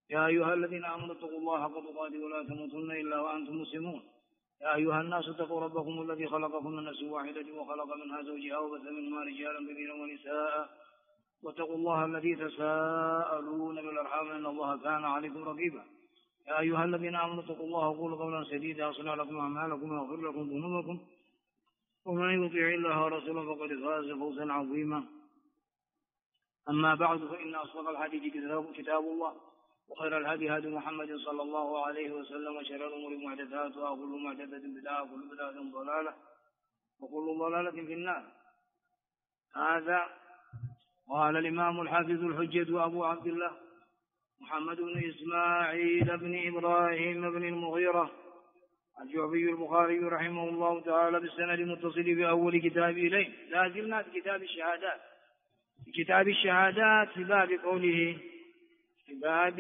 يا أيها الذين آمنوا اتقوا الله حق تقاته ولا تموتن إلا وأنتم مسلمون. يا أيها الناس اتقوا ربكم الذي خلقكم من نفس واحدة وخلق منها زوجها وبث منهما رجالا كثيرا ونساء واتقوا الله الذي تساءلون بالأرحام إن الله كان عليكم رقيبا. يا أيها الذين آمنوا اتقوا الله وقولوا قولا سديدا يصلح لكم أعمالكم ويغفر لكم ذنوبكم ومن يطيع الله ورسوله فقد فاز فوزا عظيما. أما بعد فإن أصدق الحديث كتاب الله وخير الهدي هدي محمد صلى الله عليه وسلم وشر الأمور محدثاتها وكل محدثة بدعة وكل بدعة ضلالة وكل ضلالة في النار. هذا قال الإمام الحافظ الحجة أبو عبد الله محمد بن إسماعيل بن إبراهيم بن المغيرة الجعفي البخاري رحمه الله تعالى بالسند المتصل بأول كتاب إليه. لا زلنا في كتاب الشهادات في باب قوله في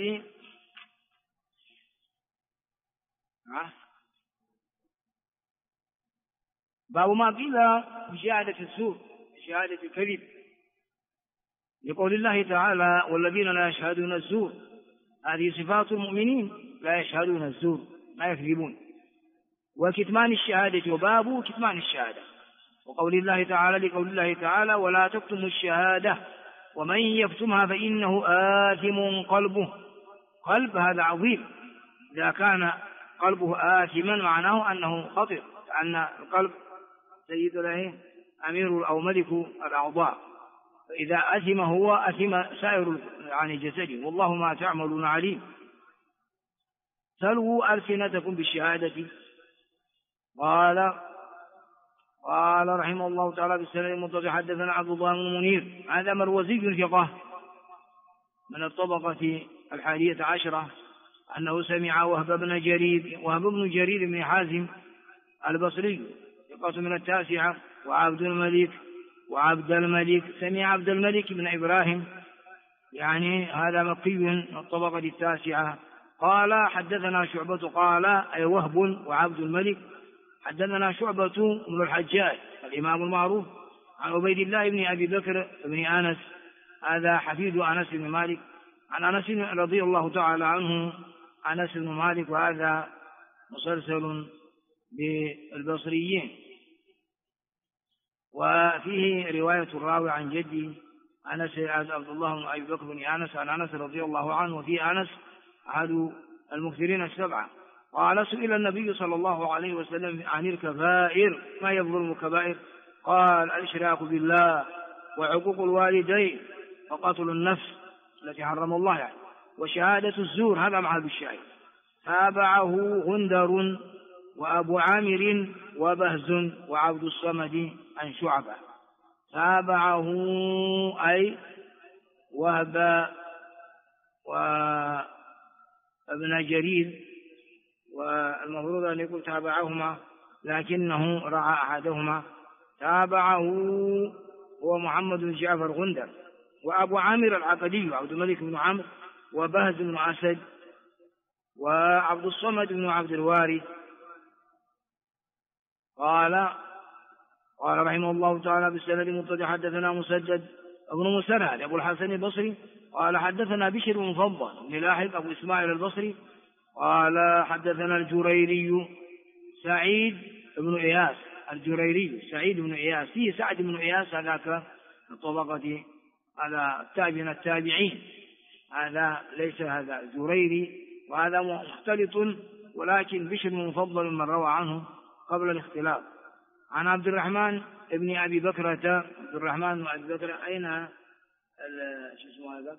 باب ما قيل بشهادة الزور بشهادة الكذب لقول الله تعالى والذين لا يشهدون الزور. هذه صفات المؤمنين لا يشهدون الزور لا يكذبون. وكتمان الشهادة وباب كتمان الشهادة وقول الله تعالى لقول الله تعالى ولا تكتموا الشهادة ومن يكتمها فإنه آثم قلبه. قلب هذا عظيم. إذا كان قلبه آثما معناه أنه خطر لأن القلب سيد له أمير أو ملك الأعضاء فإذا أثم هو أثم سائر عن جسده والله ما تعملون عليم. سلوا ألسنتكم بالشهادة. قال رحمه الله تعالى بالسند المتصل حدثنا عبد الله بن منير هذا مروزي ثقة من الطبقة 11 أنه سمع وهب بن جرير بن حازم البصري ثقة من 9 وعبد الملك سمع عبد الملك بن إبراهيم يعني هذا مكي من الطبقة 9 قال حدثنا شعبة قال أي وهب وعبد الملك حدثنا شعبة بن الحجاج الإمام المعروف عن عبيد الله بن أبي بكر بن أنس هذا حفيد أنس بن مالك عن أنس رضي الله تعالى عنه أنس بن مالك وهذا مسلسل بالبصريين وفيه رواية الراوي عن جدي أنس عبد الله بن أبي بكر بن أنس عن أنس رضي الله عنه وفي أنس أحد المكثرين 7 قال سئل النبي صلى الله عليه وسلم عن الكبائر ما يظلم الكبائر قال الإشراك بالله وعقوق الوالدين وقتل النفس التي حرم الله يعني وشهادة الزور. هذا محل الشاهد. تابعه غندر وأبو عامر وبهز وعبد الصمد عن شعبة. تابعه أي وهب وابن جرير والمفروض أن يقول تابعهما لكنه رعى أحدهما. تابعه هو محمد بن جعفر غندر وأبو عامر العقدي عبد الملك بن عمرو وبهز بن أسد وعبد الصمد بن عبد الوارث. قال رحمه الله تعالى بالسند المتصل حدثنا مسدد ابن مسرهد أبو الحسن البصري قال حدثنا بشر بن مفضل بن لاحق أبو إسماعيل البصري قال حدثنا الجريري سعيد بن إياس سعيد بن إياس فيه سعد بن إياس هذاك الطبقة على التابعين هذا ليس هذا الجريري وهذا مختلط ولكن بشر بن مفضل من روى عنه قبل الاختلاف. عن عبد الرحمن ابن أبي بكرة عبد الرحمن بن أبي بكرة أين شو اسمه هذا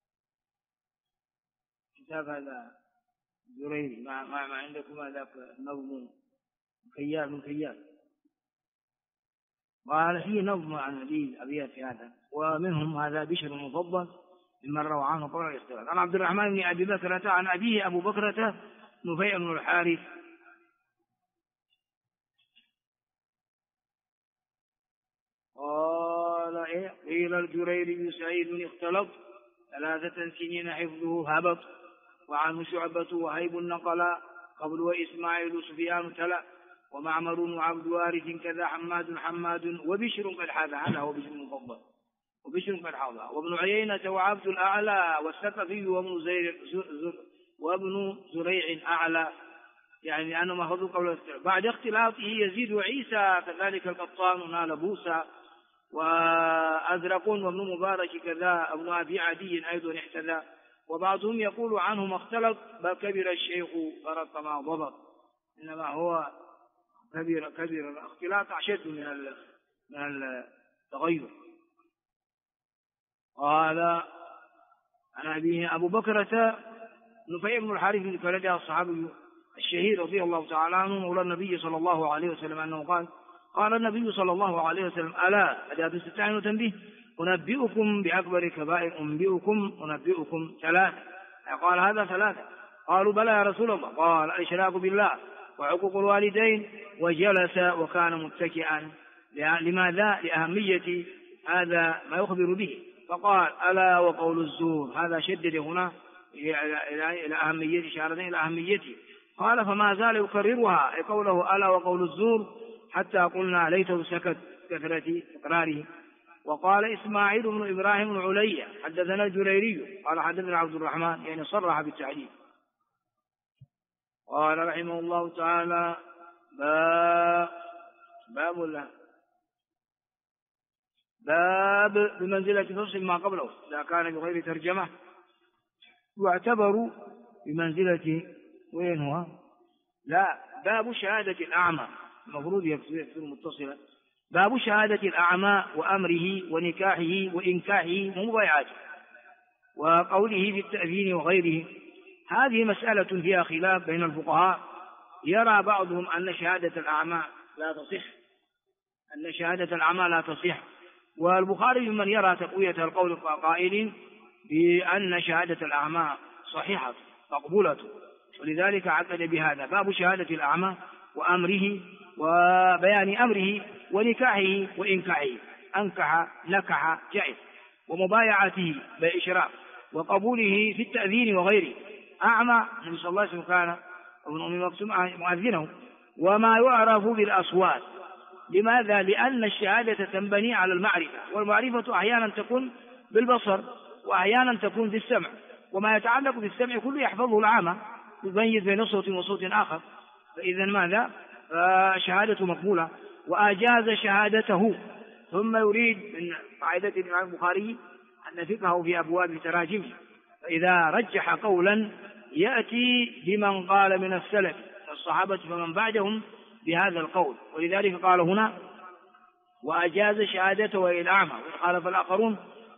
كتاب هذا جريري ما عندكم هذا نظم خيال قال فيه نظم عن أبيات في هذا ومنهم هذا بشر المفضل ممن روى عنه قبل الاختلاف. عن عبد الرحمن بن أبي بكرة عن أبيه أبو بكرة نفيع بن الحارث قال قيل الجريري سعيد اختلط 3 سنين حفظه هبط وعنه شعبة وهيب النقل قبل وإسماعيل سفيان تلا ومعمر وعبد وارث كذا حماد وبشر قد هذا هو بشر المفضل وبشر قد حاضها، وابن عيينة وعبد الأعلى والثقفي وابن زريع أعلى، يعني لأنه محفوظ قول بعد اختلاطه يزيد وعيسى كذلك القطان نال بوسى، وأزرق وابن مبارك كذا، ابن أبي عدي أيضا احتذى. وبعضهم يقول عنه ما اختلط بل كبر الشيخ فرق ما ضبط، إنما هو كبير الاختلاط أشد من التغير. قال عن أبيه أبو بكرة نفيع بن الحارث بن كلدة الصحابي الشهير رضي الله تعالى عنه مولى النبي صلى الله عليه وسلم أنه قال النبي صلى الله عليه وسلم ألا أداة استعانة به أنبئكم بأكبر كبائر أنبئكم ثلاثة، قال هذا ثلاثة، قالوا بلى يا رسول الله، قال الإشراك بالله وعقوق الوالدين، وجلس وكان متكئا. لماذا؟ لأهمية هذا ما يخبر به، فقال ألا وقول الزور، هذا شدد هنا إلى أهمية، إشارة إلى أهميته. قال فما زال يكررها، أي قوله ألا وقول الزور، حتى قلنا ليته سكت كثرة إقراره. وقال إسماعيل بن إبراهيم بن علي حدثنا الجريري قال حدثنا عبد الرحمن، يعني صرح بالتعليم. قال رحمه الله تعالى باب بمنزلة فصل ما قبله إذا كان بغير ترجمة، واعتبروا بمنزلة وين هو؟ لا، باب شهادة الأعمى، المفروض يكون متصلا. باب شهادة الأعمى وأمره ونكاحه وإنكاحه ومبايعته، وقوله بالتأذين وغيره. هذه مسألة فيها خلاف بين الفقهاء، يرى بعضهم أن شهادة الأعمى لا تصح، والبخاري من يرى تقوية القول قائل بأن شهادة الأعمى صحيحة مقبولة، ولذلك عقد بهذا باب شهادة الأعمى وأمره وبيان أمره ونكاحه وإنكاحه، أنكح نكح جائز، ومبايعته بإشراف، وقبوله في التأذين وغيره. أعمى النبي صلى الله عليه وسلم كان ابن أم مكتوم مؤذنه، وما يعرف بالأصوات. لماذا؟ لأن الشهادة تنبني على المعرفة، والمعرفة أحيانا تكون بالبصر وأحيانا تكون بالسمع، وما يتعلق بالسمع كله يحفظه العامة، يميز بين صوت وصوت آخر. فإذا ماذا؟ شهادة مقبولة، وأجاز شهادته. ثم يريد من قاعدة الإمام البخاري أن فقهه في أبواب تراجمه، فإذا رجح قولا يأتي بمن قال من السلف الصحابة فمن بعدهم بهذا القول، ولذلك قال هنا وأجاز شهادته إلى الأعمى. وقال فالآخرون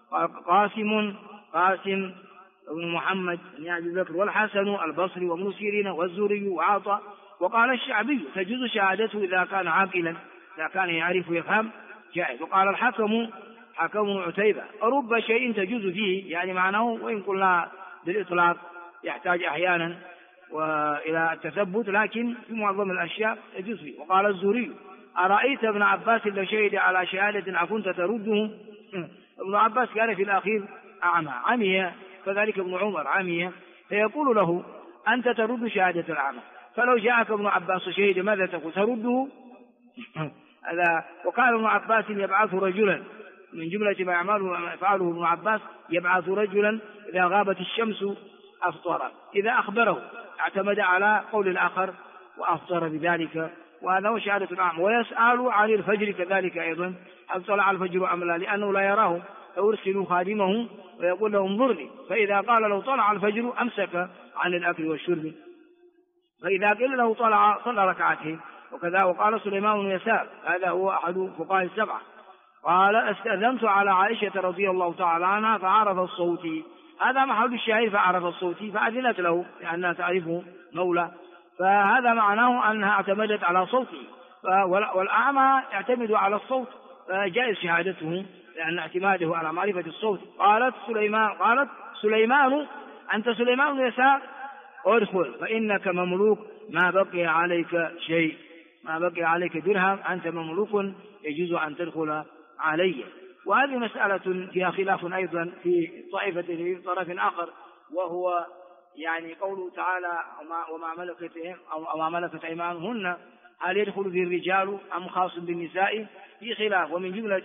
قاسم بن محمد بن أبي بكر والحسن البصري وابن سيرين والزهري وعطاء. وقال الشعبي تجوز شهادته إذا كان عاقلا، إذا كان يعرف ويفهم جائز. وقال الحكم عتيبة رب شيء تجوز فيه، يعني معناه وإن قلنا بالإطلاق يحتاج أحيانا وإلى التثبت، لكن في معظم الأشياء يجوز فيه. وقال الزهري أرأيت ابن عباس لو شهد على شهادة أكنت ترده؟ ابن عباس كان في الأخير أعمى عمي، كذلك ابن عمر عمي، فيقول له أنت ترد شهادة الأعمى، فلو جاءك ابن عباس شهد ماذا تقول؟ ترده؟ هذا. وقال ابن عباس يبعث رجلا من جملة ما يفعله ابن عباس، يبعث رجلا إذا غابت الشمس أفطر، إذا أخبره اعتمد على قول الآخر وأفطر بذلك، وهذا هو شهادة الأعمى. ويسأل عن الفجر كذلك أيضا، هل طلع الفجر أم لا، لأنه لا يراه، فيرسل خادمه ويقول له انظرني، فإذا قال له طلع الفجر أمسك عن الأكل والشرب، فإذا قيل له طلع صلى ركعتين. وكذا. وقال سليمان بن يسار هذا هو أحد فقهاء السبعة قال استأذنت على عائشة رضي الله تعالى عنها فعرف الصوت، هذا محل الشاهد، فعرف الصوت فأذنت له لأنها تعرفه مولى، فهذا معناه أنها اعتمدت على صوته، والأعمى يعتمد على الصوت، فجائز شهادته لأن اعتماده على معرفة الصوت. قالت سليمان أنت سليمان بن يسار ادخل فإنك مملوك، ما بقي عليك شيء، ما بقي عليك درهم، أنت مملوك يجوز أن تدخل علي. وهذه مسألة فيها خلاف أيضا في طائفة في طرف آخر، وهو يعني قوله تعالى وما ملكت أيمانهن، هل يدخل في الرجال أم خاص بالنساء؟ في خلاف. ومن جملة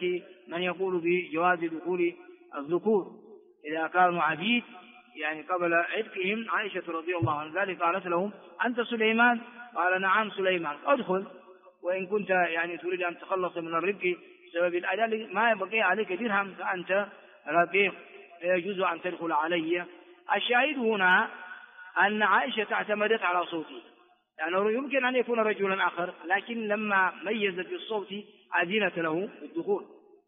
من يقول بجواز دخول الذكور إذا كانوا عبيد يعني قبل عتقهم. عائشة رضي الله عنها ذلك قالت لهم أنت سليمان؟ قال نعم سليمان، أدخل وإن كنت يعني تريد أن تخلص من الرق بسبب الأجل ما يبقي عليك درهم فأنت رقيق يجوز أن تدخل علي. الشاهد هنا أن عائشة اعتمدت على صوته، يعني يمكن أن يكون رجلا آخر لكن لما ميزت بالصوت أذنت له بالدخول.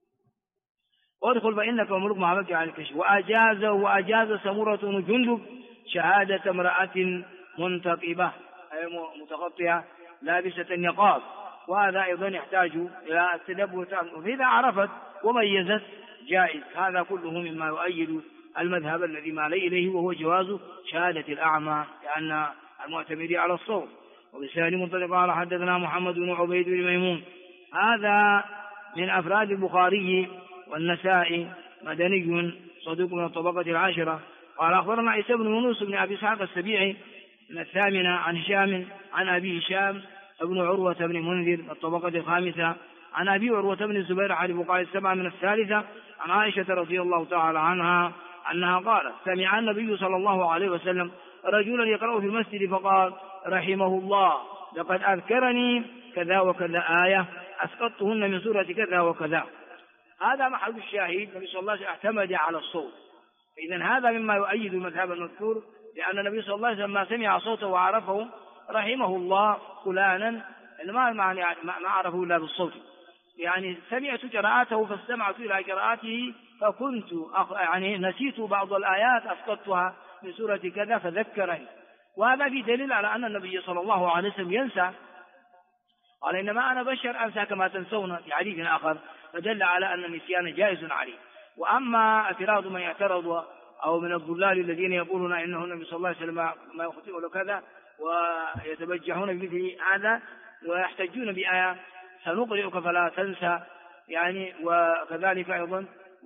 وادخل فإنك وملك ما بقي على الكشف. وأجاز سمرة بن جندب شهادة امرأة منتقبة أي متغطية لابسة النقاب، وهذا أيضا يحتاج إلى التدبر، فإذا عرفت وميزت جائز. هذا كله مما يؤيد المذهب الذي مال إليه وهو جواز شهادة الأعمى لأن المعتمد على الصوت. وبسند منطلق قال حدثنا محمد بن عبيد بن ميمون هذا من أفراد البخاري والنسائي مدني صدوق من الطبقة العاشرة. قال أخبرنا عيسى بن يونس بن أبي إسحاق السبيعي من الثامنة عن هشام عن أبي هشام ابن عروة بن منذر الطبقة الخامسة عن أبي عروة بن الزبير عن بقاء السبعة من الثالثة عن عائشة رضي الله تعالى عنها أنها قالت سمع النبي صلى الله عليه وسلم رجلا يقرأ في المسجد فقال رحمه الله لقد أذكرني كذا وكذا آية أسقطتهن من سورة كذا وكذا. هذا محل الشاهد. النبي صلى الله عليه وسلم اعتمد على الصوت، إذن هذا مما يؤيد المذهب المذكور، لأن النبي صلى الله عليه وسلم ما سمع صوته وعرفه رحمه الله فلانا ما عرفه إلا بالصوت، يعني سمعت قراءته فاستمعت إلى قراءته فكنت يعني نسيت بعض الآيات أسقطتها من سورة كذا فذكرني. وهذا في دليل على أن النبي صلى الله عليه وسلم ينسى، قال إنما أنا بشر أنسى كما تنسون في حديث آخر، فدل على أن النسيان جائز عليه. وأما اعتراض من يعترض أو من الضلال الذين يقولون إنه النبي صلى الله عليه وسلم ما يخطئ له كذا ويتبجحون بمثل هذا ويحتجون بآية سنقرئك فلا تنسى يعني، وكذلك أيضا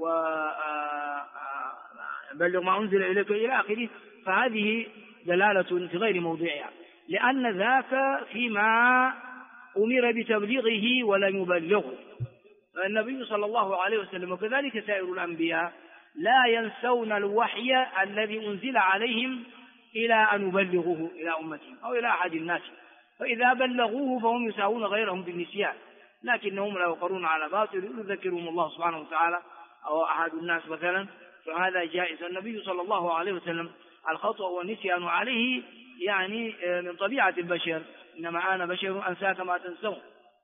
وبلغ ما أنزل إليك إلى آخره، فهذه دلالة في غير موضعها، لأن ذاك فيما أمر بتبليغه ولم يبلغه. فالنبي صلى الله عليه وسلم وكذلك سائر الأنبياء لا ينسون الوحي الذي أنزل عليهم إلى أن يبلغوه إلى أمتهم أو إلى أحد الناس، فإذا بلغوه فهم يساوون غيرهم بالنسيان، لكنهم لا يقرون على باطل يذكرهم الله سبحانه وتعالى أو أحد الناس مثلا، فهذا جائز. النبي صلى الله عليه وسلم الخطأ والنسيان عليه يعني من طبيعة البشر، إنما أنا بشر أنسى كما تنسون.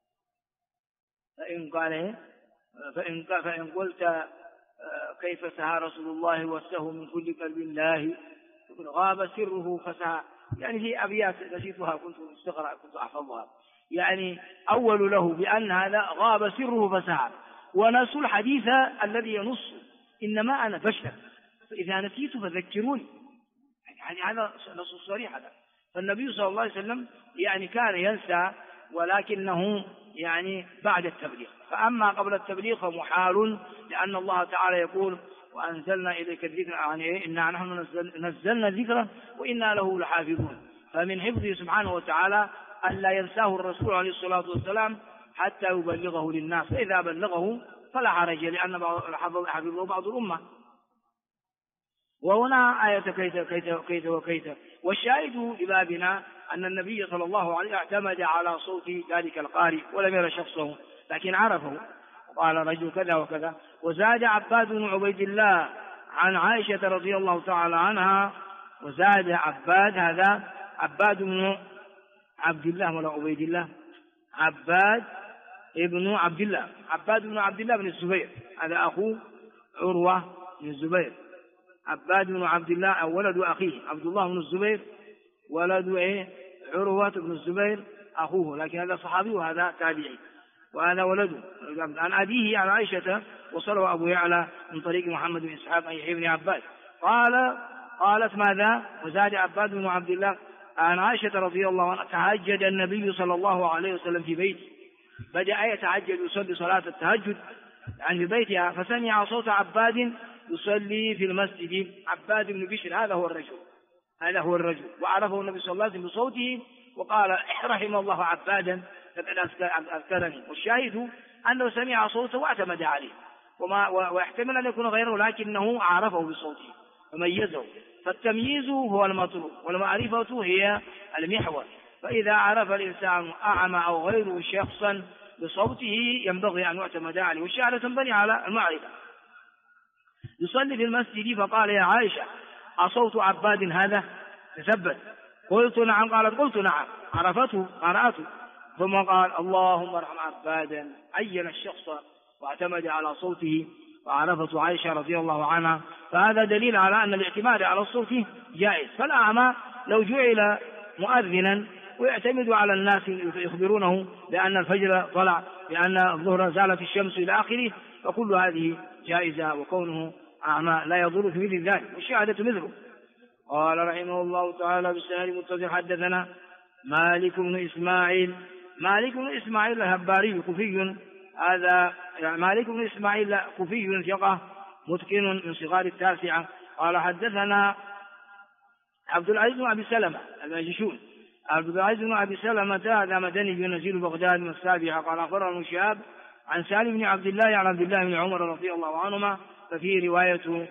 فإن قلت كيف سهى رسول الله والسهو من كل قلب الله غاب سره فسهى، يعني هي أبيات نسيتها كنت أحفظها، يعني أول له بأن هذا غاب سره فسهى، ونسوا الحديث الذي ينص إنما أنا بشر فإذا نسيت فذكروني، يعني هذا نص صريح هذا. فالنبي صلى الله عليه وسلم يعني كان ينسى ولكنه يعني بعد التبليغ، فأما قبل التبليغ فمحال، لأن الله تعالى يقول وأنزلنا إليك الذكر يعني إنا نحن نزلنا الذكر وإنا له لحافظون، فمن حفظه سبحانه وتعالى ألا ينساه الرسول عليه الصلاة والسلام حتى يبلغه للناس، فإذا بلغه فلا حرج لأن حفظه بعض الأمة. وهنا آية كيت وكيت. والشاهد لبابنا أن النبي صلى الله عليه وسلم اعتمد على صوت ذلك القارئ ولم يرى شخصه لكن عرفه، قال رجل كذا وكذا. وزاد عباد بن عبيد الله عن عائشة رضي الله تعالى عنها، وزاد عباد هذا عباد بن عبد الله ولا عبيد الله، عباد ابن عبد الله، عباد بن عبد الله بن الزبير، هذا أخو عروة بن الزبير. عباد بن عبد الله أو ولد أخيه عبد الله بن الزبير، ولد عروة بن الزبير أخوه، لكن هذا صحابي وهذا تابعي، وهذا ولده عن أبيه عن عائشة. وصلوا أبو يعلى من طريق محمد بن إسحاق عن يحيى بن عباد قالت ماذا؟ وزاد عباد بن عبد الله عن عائشة رضي الله عنها تهجد النبي صلى الله عليه وسلم في بيته، بدأ يتهجد يصلي صلاة التهجد يعني في بيتها، فسمع صوت عباد يصلي في المسجد. عباد بن بشر هذا هو الرجل وعرفه النبي صلى الله عليه وسلم بصوته وقال رحم الله عبادا لقد أذكرني. والشاهد أنه سمع صوته واعتمد عليه، ويحتمل أن يكون غيره لكنه عرفه بصوته وميزه، فالتمييز هو المطلوب والمعرفة هي المحور. فإذا عرف الإنسان أعمى أو غيره شخصا بصوته ينبغي أن يعتمد عليه، والشهادة تنبني على المعرفة. يصلي في المسجد فقال يا عائشة أصوت عباد هذا؟ تثبت. قلت نعم. قالت قلت نعم. عرفته قرأته، ثم قال اللهم ارحم عبادا، عين الشخص واعتمد على صوته وعرفته عائشة رضي الله عنها. فهذا دليل على أن الاعتماد على الصوت جائز. فالأعمى لو جعل مؤذنا ويعتمد على الناس يخبرونه بأن الفجر طلع، بأن الظهر زالت الشمس إلى آخره، فكل هذه جائزة، وكونه أعمى لا يضر في مثل ذلك، والشهادة مثله. قال رحمه الله تعالى بالسند المتصل حدثنا مالك بن إسماعيل الهباري كوفي، هذا مالك بن إسماعيل كوفي ثقة متقن من صغار التاسعة. قال حدثنا عبد العزيز بن أبي سلمة الماجشون. عبد العزيز بن أبي سلمة هذا مدني نزيل بغداد من السابعة. قال أخبرنا ابن شهاب عن سالم بن عبد الله عن عبد الله بن عمر رضي الله عنهما، ففي رواية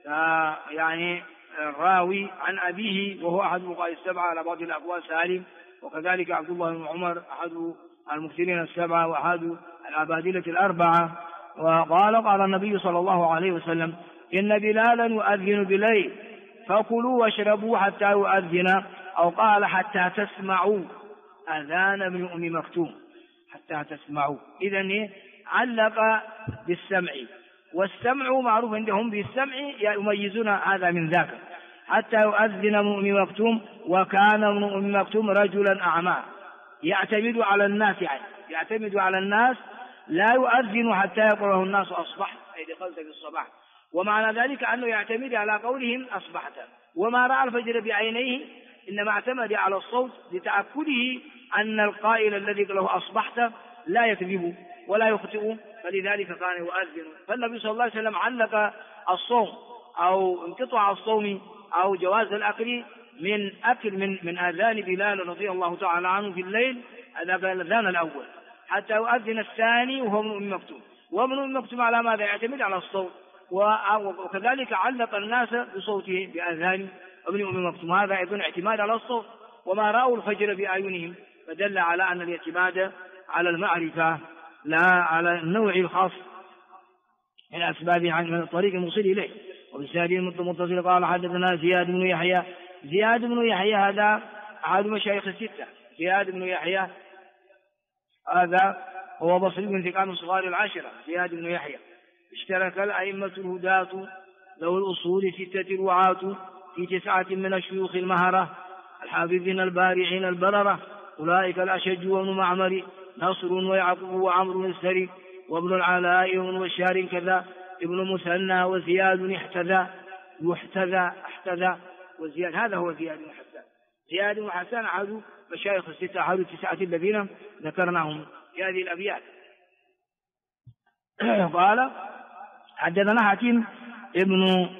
يعني الراوي عن أبيه وهو أحد الفقهاء السبعة على بعض الأقوال سالم، وكذلك عبد الله بن عمر أحد المكثرين السبعة وأحد العبادلة الأربعة. وقال قال النبي صلى الله عليه وسلم إن بلالا يؤذن بليل فكلوا واشربوا حتى يؤذن، أو قال حتى تسمعوا أذان ابن أم مكتوم، حتى تسمعوا. إذن علق بالسمع، والسمع معروف عندهم بالسمع يميزون هذا من ذاك، حتى يؤذن ابن أم مكتوم. وكان ابن أم مكتوم رجلا أعمى يعتمد على الناس، يعني يعتمد على الناس، لا يؤذن حتى يقوله الناس أصبحت، أي دخلت في الصباح. ومعنى ذلك أنه يعتمد على قولهم أصبحت، وما رأى الفجر بعينيه إنما اعتمد على الصوت لتأكده أن القائل الذي له أصبحت لا يكذب ولا يخطئ، فلذلك كان يؤذن. فالنبي صلى الله عليه وسلم علق الصوم أو انقطاع الصوم أو جواز الأكل من من آذان بلال رضي الله تعالى عنه في الليل، هذا الأذان الأول، حتى يؤذن الثاني وهو ابن أم مكتوم. وابن أم مكتوم على ماذا؟ يعتمد على الصوت، وكذلك علق الناس بصوته بأذان ابن أم مكتوم، هذا أيضا اعتماد على الصوت. وما رأوا الفجر بأعينهم، فدل على أن الاعتماد على المعرفة لا على النوع الخاص من أسباب من الطريق الموصل إليه. وبالسند المتصل قال حدثنا زياد بن يحيى هذا أحد مشايخ الستة. زياد بن يحيى هذا هو بصري من ثقات صغار العشرة. زياد بن يحيى اشترك الأئمة الهداة له الأصول 6 رعاة في 9 من الشيوخ المهرة الحافظين البارعين البررة، أولئك الأشج وابن معمر نصر ويعقوب وعمرو السري وابن العلاء وابن بشار كذا ابن مثنى وزياد احتذى وزياد، هذا هو زياد بن حسان. زياد بن حسان أحد مشايخ الستة، أحد 9 الذين ذكرناهم في هذه الأبيات. قال حدثنا حاتم ابن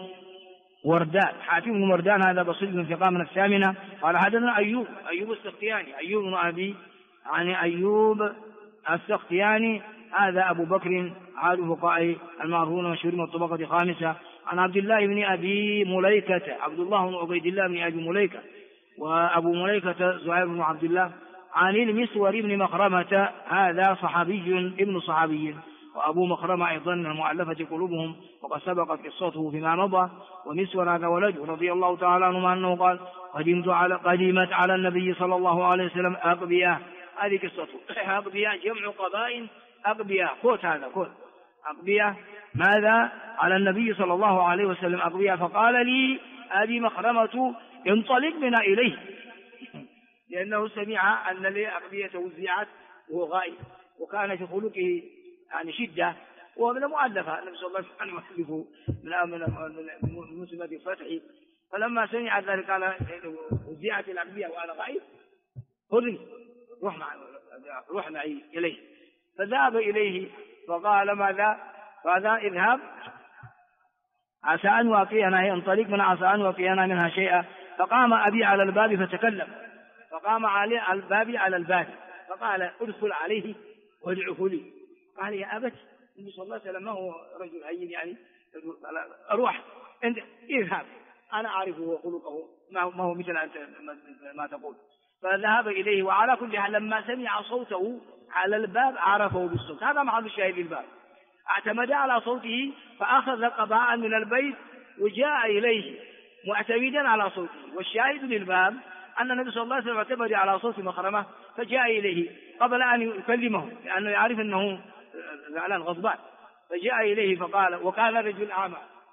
وردان هذا بصير من ثقة من الثامنة. قال حدثنا أيوب السختياني، أيوب بن أبي يعني أيوب السختياني هذا أبو بكر أحد الفقهاء المعروفون مشهور من الطبقة الخامسة. عن عبد الله بن أبي مليكة، عبد الله بن عبيد الله بن أبي مليكة، وأبو مليكة زهير بن عبد الله. عن المسور بن مخرمة هذا صحابي ابن صحابي، وأبو مخرمة أيضا من المؤلفة قلوبهم، وقد سبقت قصته فيما مضى. ومسور هذا ولده رضي الله تعالى عنه أنه قال قدمت على النبي صلى الله عليه وسلم أقبياء، هذه قصته. أقبياء جمع قبائل، أقبياء كوت، هذا كوت أقبياء ماذا على النبي صلى الله عليه وسلم أقبياء. فقال لي أبي مخرمة انطلق بنا إليه، لأنه سمع أن لي أقبية وزعت وهو غائب، وكان في خلقه يعني شدة، وهو من المؤلفة النبي صلى الله عليه وسلم يؤلفه من مسلمة الفتح. فلما سمع ذلك قال وزعت الأقبية وأنا غائب، هري روح معي إليه. فذهب إليه فقال ماذا؟ فذا اذهب عسى أن واقينا، انطلق من عسى أن واقينا منها شيئا. فقام أبي على الباب فتكلم، فقام عليه الباب على الباب فقال ادخل عليه وادعه لي. قال يا أبت النبي صلى الله عليه وسلم ما هو رجل هين يعني أروح أنت اذهب أنا أعرفه خلقه ما هو مثل أنت ما تقول. فذهب إليه، وعلى كل حال لما سمع صوته على الباب عرفه بالصوت. هذا محل الشاهد الباب. اعتمد على صوته فأخذ قباء من البيت وجاء إليه معتمدا على صوته. والشاهد للباب أن النبي صلى الله عليه وسلم اعتمد على صوت مخرمة فجاء إليه قبل أن يكلمه لأنه يعرف أنه زعلان غضبان، فجاء إليه فقال، وكان رجل أعمى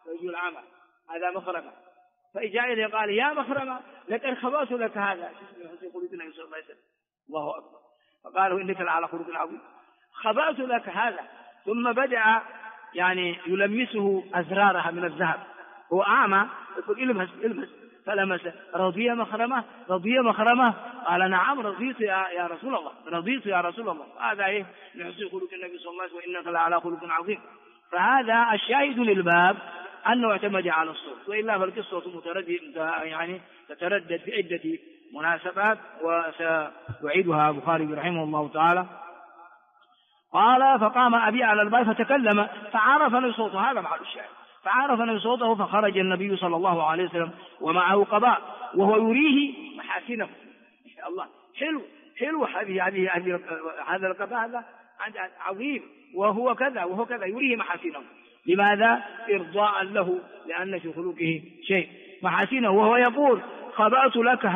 هذا مخرمة، فجاء إليه قال يا مخرمة لقد خبأت لك هذا. يقول النبي صلى الله عليه وسلم الله أكبر، فقالوا إنك لعلى خلق عظيم، خبأت لك هذا. ثم بدأ يعني يلمسه أزرارها من الذهب، هو أعمى يقول المس فلمس. رضي مخرمة قال نعم رضيت يا رسول الله. هذا من حسن خلق النبي صلى الله عليه وسلم وإنك لعلى خلق عظيم. فهذا الشاهد للباب أنه اعتمد على الصوت، وإلا فالقصة يعني تتردد في عدة مناسبات وسيعيدها البخاري رحمه الله تعالى. قال فقام أبي على الباب فتكلم فعرفني صوته، هذا محل الشاهد، فعرفني صوته فخرج النبي صلى الله عليه وسلم ومعه قباء وهو يريه محاسنه. إن شاء الله حلو هذا القباء هذا عظيم وهو كذا يريه محاسنه. لماذا؟ إرضاء له، لأن في خلقه شيء محاسنه، وهو يقول خبأت لك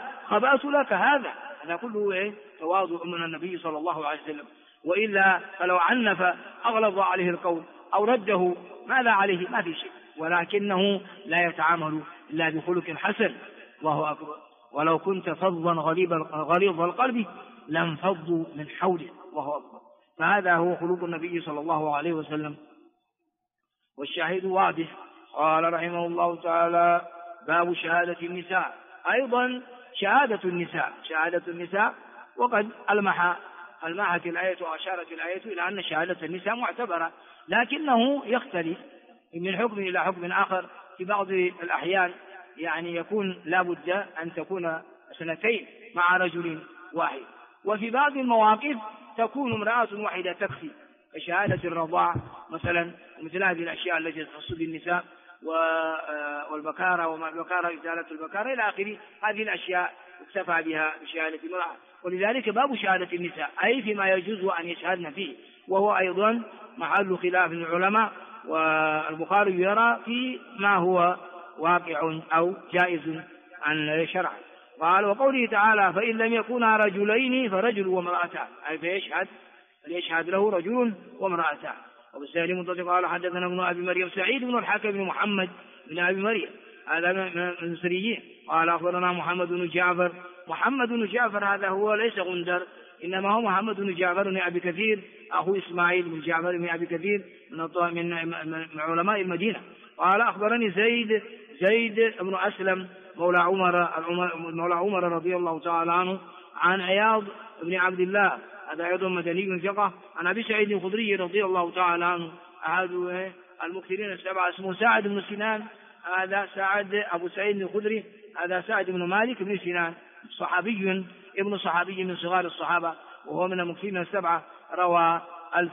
هذا. هذا كله تواضع من النبي صلى الله عليه وسلم. وإلا فلو عنف أغلظ عليه القول أو رده ماذا عليه؟ ما في شيء، ولكنه لا يتعامل إلا بخلق حسن. الله أكبر. ولو كنت فظا غليظ القلب لانفضوا من حولك. الله أكبر. فهذا هو خلق النبي صلى الله عليه وسلم، والشاهد واضح. قال رحمه الله تعالى باب شهادة النساء. أيضا شهادة النساء وقد ألمحت الآية وأشارت الآية إلى أن شهادة النساء معتبرة، لكنه يختلف من حكم إلى حكم آخر. في بعض الأحيان يعني يكون لا بد أن تكون سنتين مع رجل واحد، وفي بعض المواقف تكون امرأة واحدة تكفي، كشهادة الرضاع مثلا، ومثل هذه الأشياء التي تخص بالنساء والبكارة وما البكارة إزالة البكارة إلى آخره. هذه الأشياء اكتفى بها بشهادة امرأة. ولذلك باب شهادة النساء أي فيما يجوز أن يشهدن فيه، وهو أيضا محل خلاف العلماء، والبخاري يرى في ما هو واقع أو جائز عن شرع. قال وقوله تعالى فإن لم يكونا رجلين فرجل وامرأتان، أي فيشهد له رجل وامرأتان. وبالسهل منطلق قال حدثنا ابن أبي مريم سعيد بن الحكم بن محمد بن أبي مريم، هذا من المصريين. قال أخبرنا محمد بن جعفر هذا هو ليس غندر، إنما هو محمد بن جعفر بن أبي كثير أخو إسماعيل بن جعفر بن أبي كثير من علماء المدينة. قال أخبرني زيد بن أسلم مولى عمر رضي الله تعالى عنه عن عياض بن عبد الله، هذا أيضا مدني ثقة، عن أبي سعيد الخدري رضي الله تعالى عنه أحد المكثرين السبعة، اسمه سعد بن سنان. هذا سعد أبو سعيد الخدري، هذا سعد بن مالك بن سنان، ابن صحابي من صغار الصحابة، وهو من المكثرين السبعة، روى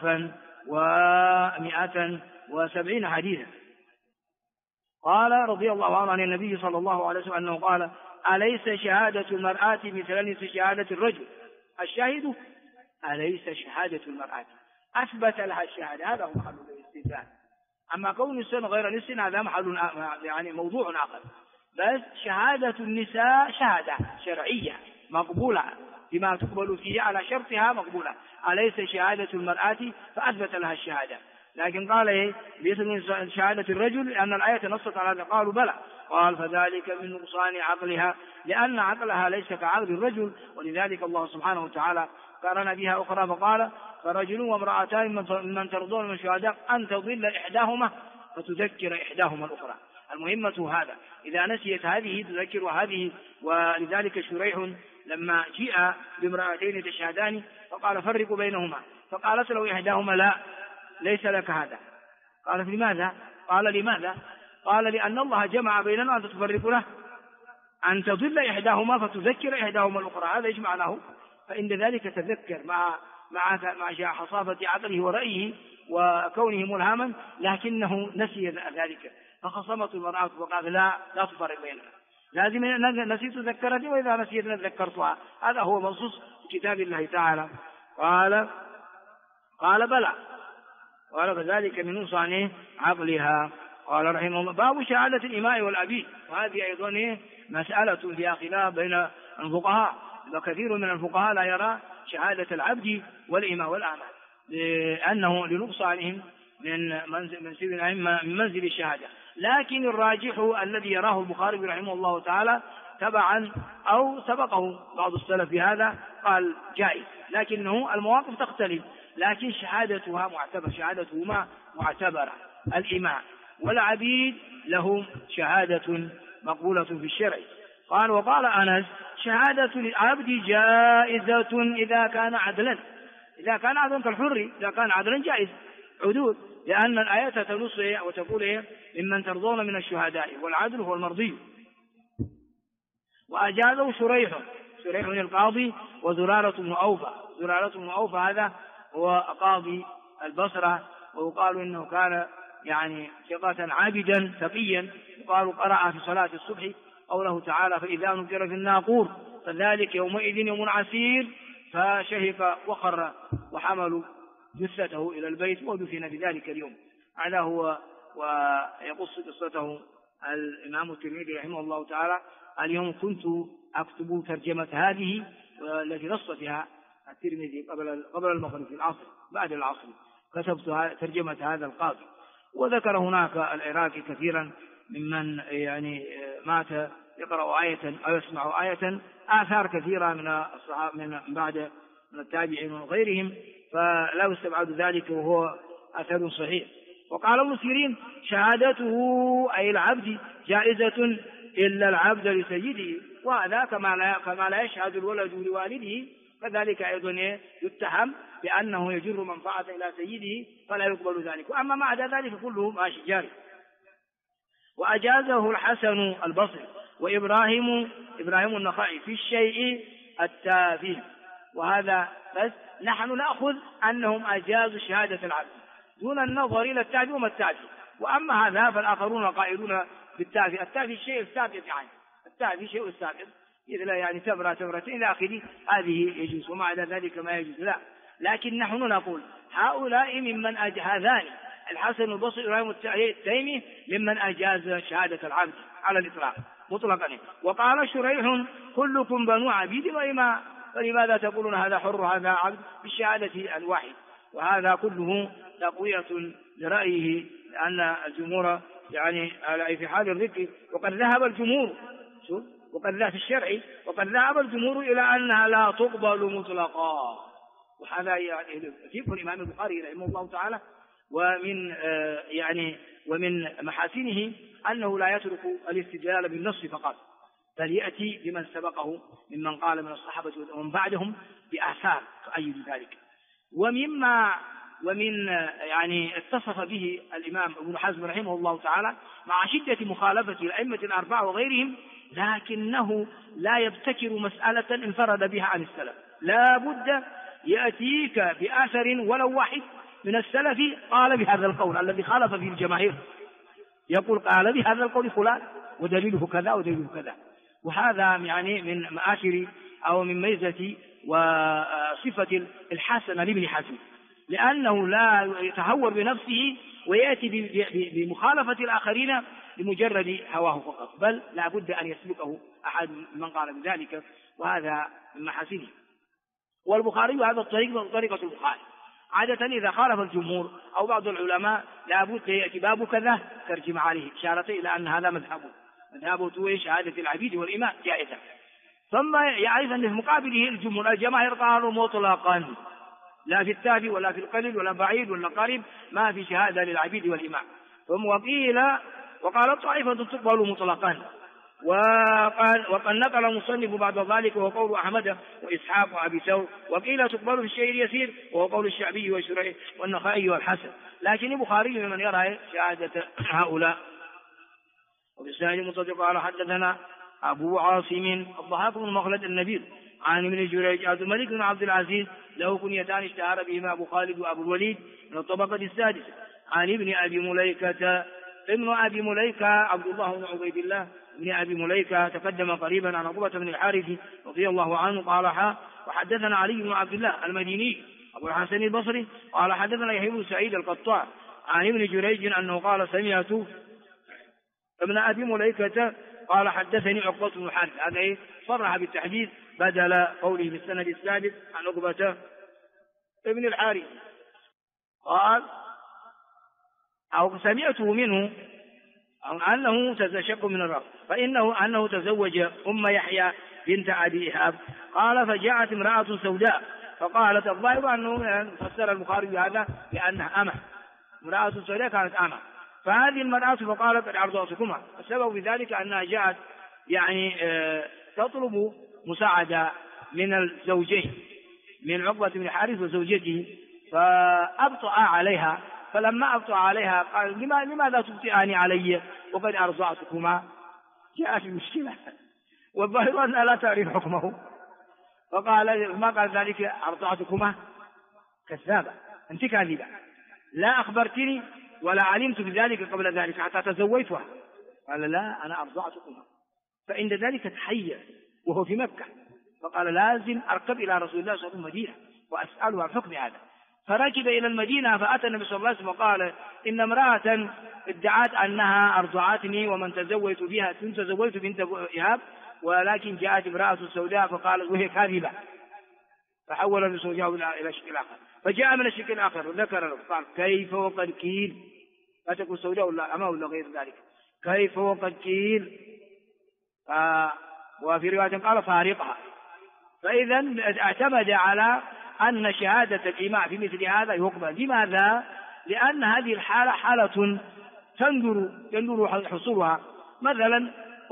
1170 حديثا. قال رضي الله عنه عن النبي صلى الله عليه وسلم أنه قال أليس شهادة المرأة مثل شهادة الرجل؟ الشاهد أليس شهادة المرأة أثبت لها الشهادة، هذا هو محل الاستدلال. أما كون السن غير السن هذا محل يعني موضوع آخر. بس شهادة النساء شهادة شرعية مقبولة بما تقبل فيه على شرطها مقبولة. أليس شهادة المرأة فأثبت لها الشهادة. لكن قال ليس من شهادة الرجل لأن الآية نصت على هذا. قالوا بلى. قال فذلك من نقصان عقلها، لأن عقلها ليس كعقل الرجل، ولذلك الله سبحانه وتعالى قارن بها أخرى فقال فرجل وامرأتان من ترضون من الشهداء أن تضل إحداهما فتذكر إحداهما الأخرى. المهمة هذا، إذا نسيت هذه تذكر هذه. ولذلك شريح لما جاء بامرأتين تشهدان فقال فرقوا بينهما، فقالت له إحداهما لا ليس لك هذا. قالت لماذا؟ قال لماذا؟ قال لأن الله جمع بيننا أن تفرق له أن تضل إحداهما فتذكر إحداهما الأخرى. هذا إيش معناه؟ فإن ذلك تذكر مع مع حصافة عقله ورأيه وكونه ملهما، لكنه نسي ذلك فخصمت المرأة وقال لا تفرق بيننا، لازم نسيت ذكرتي وإذا نسيت ذكرتها. هذا هو منصوص في كتاب الله تعالى. قال بلى، قال فذلك من نقصان عقلها. قال رحمه الله باب شهادة الإماء والأبي، وهذه أيضا مسألة فيها خلاف بين الفقهاء، وكثير من الفقهاء لا يرى شهادة العبد والإماء والأمة لأنه لنقصانهم من منزل الشهادة، لكن الراجح الذي يراه البخاري رحمه الله تعالى تبعا أو سبقه بعض السلف بهذا قال جائز، لكنه المواقف تختلف، لكن شهادتهما معتبرة. الإماء والعبيد لهم شهادة مقبولة في الشرع. وقال أنس شهادة العبد جائزة إذا كان عدلا كالحر، إذا كان عدلا جائز عدول، لأن الآية تنص وتقول ممن ترضون من الشهداء، والعدل هو المرضي. وأجازه شريح القاضي وزرارة بن أوفى هذا هو قاضي البصرة، ويقال إنه كان ثقة عابدا تقيا، يقال قرأ في صلاة الصبح قوله تعالى فإذا نكر في الناقور فذلك يومئذ يوم عسير، فشهق وخر وحملوا جثته إلى البيت ودفن بذلك اليوم. هذا هو. ويقص قصته الإمام الترمذي رحمه الله تعالى: اليوم كنت أكتب ترجمة هذه التي نص فيها الترمذي قبل المغرب في العصر، بعد العصر كتبت ترجمة هذا القاضي. وذكر هناك العراقي كثيرا ممن مات يقرأ آية أو يسمع آية، آثار كثيرة من الصحابة من بعد من التابعين وغيرهم، فلا يستبعد ذلك وهو أثر صحيح. وقال ابن سيرين شهادته أي العبد جائزة إلا العبد لسيده، وهذا كما لا يشهد الولد لوالده كذلك أيضا يتهم بأنه يجر منفعة إلى سيده فلا يقبل ذلك، وأما ما عدا ذلك كله ماشي جاري. وأجازه الحسن البصري وإبراهيم النخعي في الشيء التافه، وهذا بس نحن نأخذ أنهم أجازوا شهادة العبد دون النظر إلى التافه وما التافه، وأما هذا فالآخرون قائلون بالتافه. التافه الشيء السابق، التافه شيء السابق إذا تمرتين إلى آخره، هذه يجوز، وما عدا ذلك ما يجوز لا. لكن نحن نقول هؤلاء ممن هذان الحسن البصري وإبراهيم التيمي ممن أجاز شهادة العبد على الإطلاق مطلقا. وقال شريح كلكم بنو عبيد وإماء، فلماذا تقولون هذا حر هذا عبد بالشهادة الواحد؟ وهذا كله تقوية لرأيه، لأن الجمهور في حال الذكر وقد ذهب الجمهور في الشرع وقد ذهب الجمهور إلى أنها لا تقبل مطلقا. وهذا فقه الإمام البخاري رحمه الله تعالى، ومن محاسنه أنه لا يترك الاستدلال بالنص فقط، بل يأتي بمن سبقه ممن قال من الصحابة ومن بعدهم بآثار تؤيد ذلك. ومن اتصف به الإمام ابن حزم رحمه الله تعالى مع شدة مخالفة الأئمة الأربعة وغيرهم، لكنه لا يبتكر مسألة انفرد بها عن السلف، لا بد يأتيك بأثر ولو واحد من السلف قال بهذا القول الذي خالف فيه الجماهير، يقول قال بهذا القول فلان ودليله كذا ودليله كذا. وهذا من مآثر أو من ميزة وصفة الحسنة لابن حزم، لأنه لا يتهور بنفسه ويأتي بمخالفة الآخرين لمجرد هواه فقط، بل لا بد أن يسبقه أحد من قال بذلك، وهذا من محاسنه. والبخاري هذا طريقة البخاري عادة إذا خالف الجمهور أو بعض العلماء لا بد يأتي باب كذا ترجم عليه إشارة إلى أن هذا مذهبه شهادة العبيد والإماء جائزة. ثم يعرف أن في مقابله الجماهير قالوا مطلقا لا في التافه ولا في القليل ولا بعيد ولا قريب، ما في شهادة للعبيد والإماء. ثم وقال طائفة تقبل مطلقا، وقد نقل المصنف بعد ذلك وهو قول أحمد وإسحاق وأبي ثور، وقيل تقبل في الشيء اليسير وهو قول الشعبي وشريح والنخعي والحسن، لكن البخاري من يرى شهادة هؤلاء. وبالسند المصدق قال حدثنا أبو عاصم الضحاك بن مخلد النبيل عن ابن جريج. عبد الملك بن عبد العزيز له كنيتان اشتهر بهما أبو خالد وأبو الوليد من الطبقة السادسة. عن ابن أبي مليكة. ابن أبي مليكة عبد الله بن عبيد الله ابن أبي مليكة تقدم قريبا عن عقبة بن الحارث رضي الله عنه قال وحدثنا علي بن عبد الله المديني أبو الحسن البصري قال حدثنا يحيى بن سعيد القطاع عن ابن جريج أنه قال سمعت ابن أبي مليكة قال حدثني عقبة بن الحارث. هذا صرح بالتحديث بدل قوله في السند السادس عن عقبة ابن الحارث. قال أو سمعته منه أنه تزشق من الرب أنه تزوج أم يحيى بنت أبي إيهاب. قال فجاءت امرأة سوداء فقالت الظاهر أنه فسر البخاري هذا بأنها أمة. امرأة سوداء كانت أمة فهذه المرأة فقالت أرضعتكما. السبب في ذلك أنها جاءت تطلب مساعدة من الزوجين من عقبة بن الحارث وزوجته فأبطأ عليها. فلما أبطأ عليها قال لماذا تبطئاني علي وقد أرضعتكما؟ جاء في مشكلة والظاهر أنها لا تعرف حكمه. فقال ما قال ذلك أرضعتكما؟ كذابة أنت كاذبة لا أخبرتني ولا علمت بذلك قبل ذلك حتى تزوجتها. قال لا أنا أرضعتكما. فعند ذلك تحير وهو في مكة فقال لازم أركب إلى رسول الله صلى الله عليه وسلم المدينة وأسأله عن حكم هذا. فركب إلى المدينة فأتى النبي صلى الله عليه وسلم وقال إن امرأة ادعت أنها أرضعتني ومن تزوجت بها تزوجت بنت إيهاب ولكن جاءت امرأة سوداء فقالت وهي كاذبة. فحول النبي صلى الله عليه وسلم إلى الشق الآخر فجاء من الشق الآخر وذكر له قال كيف وقد قيل لا تكون سوداء ولا أما ولا غير ذلك كيف وقد قيل. وفي رواية قال فارقها. فإذا اعتمد على أن شهادة الإماء في مثل هذا يقبل. لماذا؟ لأن هذه الحالة حالة تندر حصولها. مثلا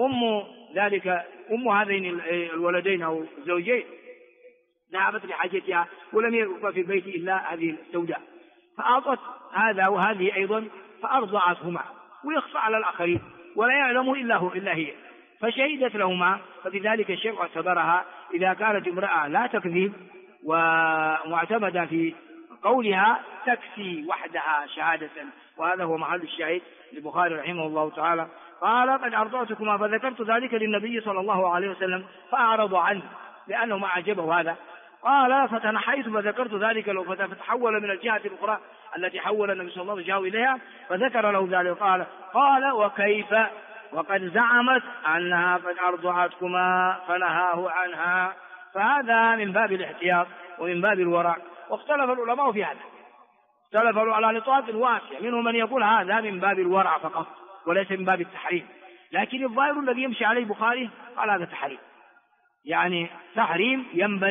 أم هذين الولدين أو الزوجين ذهبت لحاجتها ولم يبقى في البيت إلا هذه السوداء فأعطت هذا وهذه أيضا فأرضعتهما ويخفى على الآخرين ولا يعلم إلا هي فشهدت لهما. فبذلك الشرع اعتبرها إذا كانت امرأة لا تكذب ومعتمدة في قولها تكفي وحدها شهادة. وهذا هو محل الشاهد للبخاري رحمه الله تعالى. قال قد أرضعتكما فذكرت ذلك للنبي صلى الله عليه وسلم فأعرض عنه لأنه ما أعجبه هذا. قال فتنحيت فذكرت ذلك له فتحول من الجهة الأخرى التي حول النبي صلى الله عليه وسلم إليها فذكر له ذلك. قال وكيف وقد زعمت أنها قد أرضعتكما فنهاه عنها. فهذا من باب الاحتياط ومن باب الورع. واختلف العلماء في هذا اختلفوا على نطاق واسع منهم من يقول هذا من باب الورع فقط وليس من باب التحريم. لكن الظاهر الذي يمشي عليه البخاري قال هذا تحريم يعني تحريم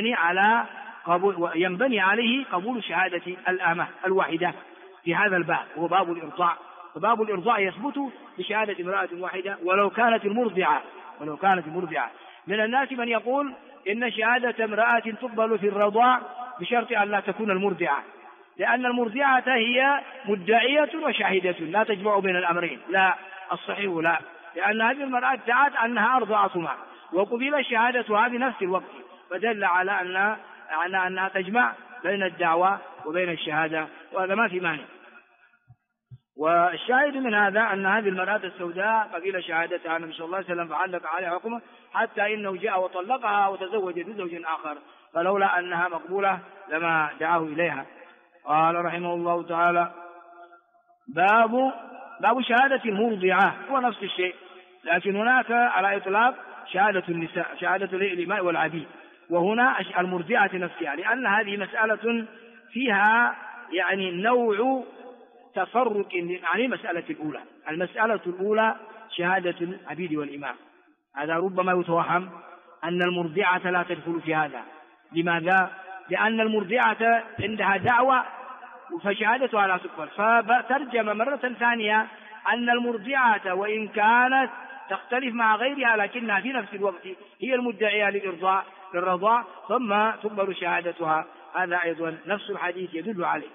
ينبني عليه قبول شهادة الأمة الواحدة في هذا الباب هو باب الإرضاع. فباب الإرضاع يثبت بشهادة امرأة واحدة ولو كانت المرضعة. من الناس من يقول إن شهادة امرأة تقبل في الرضاع بشرط أن لا تكون المرضعة لأن المرضعة هي مدعية وشاهدة لا تجمع بين الأمرين. لا الصحيح لا لأن هذه المرأة ادعت أنها أرضعتهما وقبل شهادتها بنفس الوقت فدل على أنها تجمع بين الدعوة وبين الشهادة وهذا ما في مانع. والشاهد من هذا أن هذه المرأة السوداء قبل شهادتها النبي صلى الله عليه وسلم فعلق عليها حكمه حتى إنه جاء وطلقها وتزوج بزوج آخر فلولا أنها مقبولة لما دعاه إليها. قال رحمه الله تعالى باب شهادة المرضعة هو نفس الشيء لكن هناك على إطلاق شهادة النساء شهادة الإماء والعبيد وهنا المرضعة نفسها لأن هذه مسألة فيها يعني نوع تفرق عن المسألة الأولى شهادة العبيد والإمام. هذا ربما يتوهم أن المرضعة لا تدخل في هذا. لماذا؟ لأن المرضعة عندها دعوة فشهادتها لا تقبل. فترجم مرة ثانية أن المرضعة وإن كانت تختلف مع غيرها لكنها في نفس الوقت هي المدعية للرضاع ثم تقبل شهادتها. هذا أيضا نفس الحديث يدل عليه.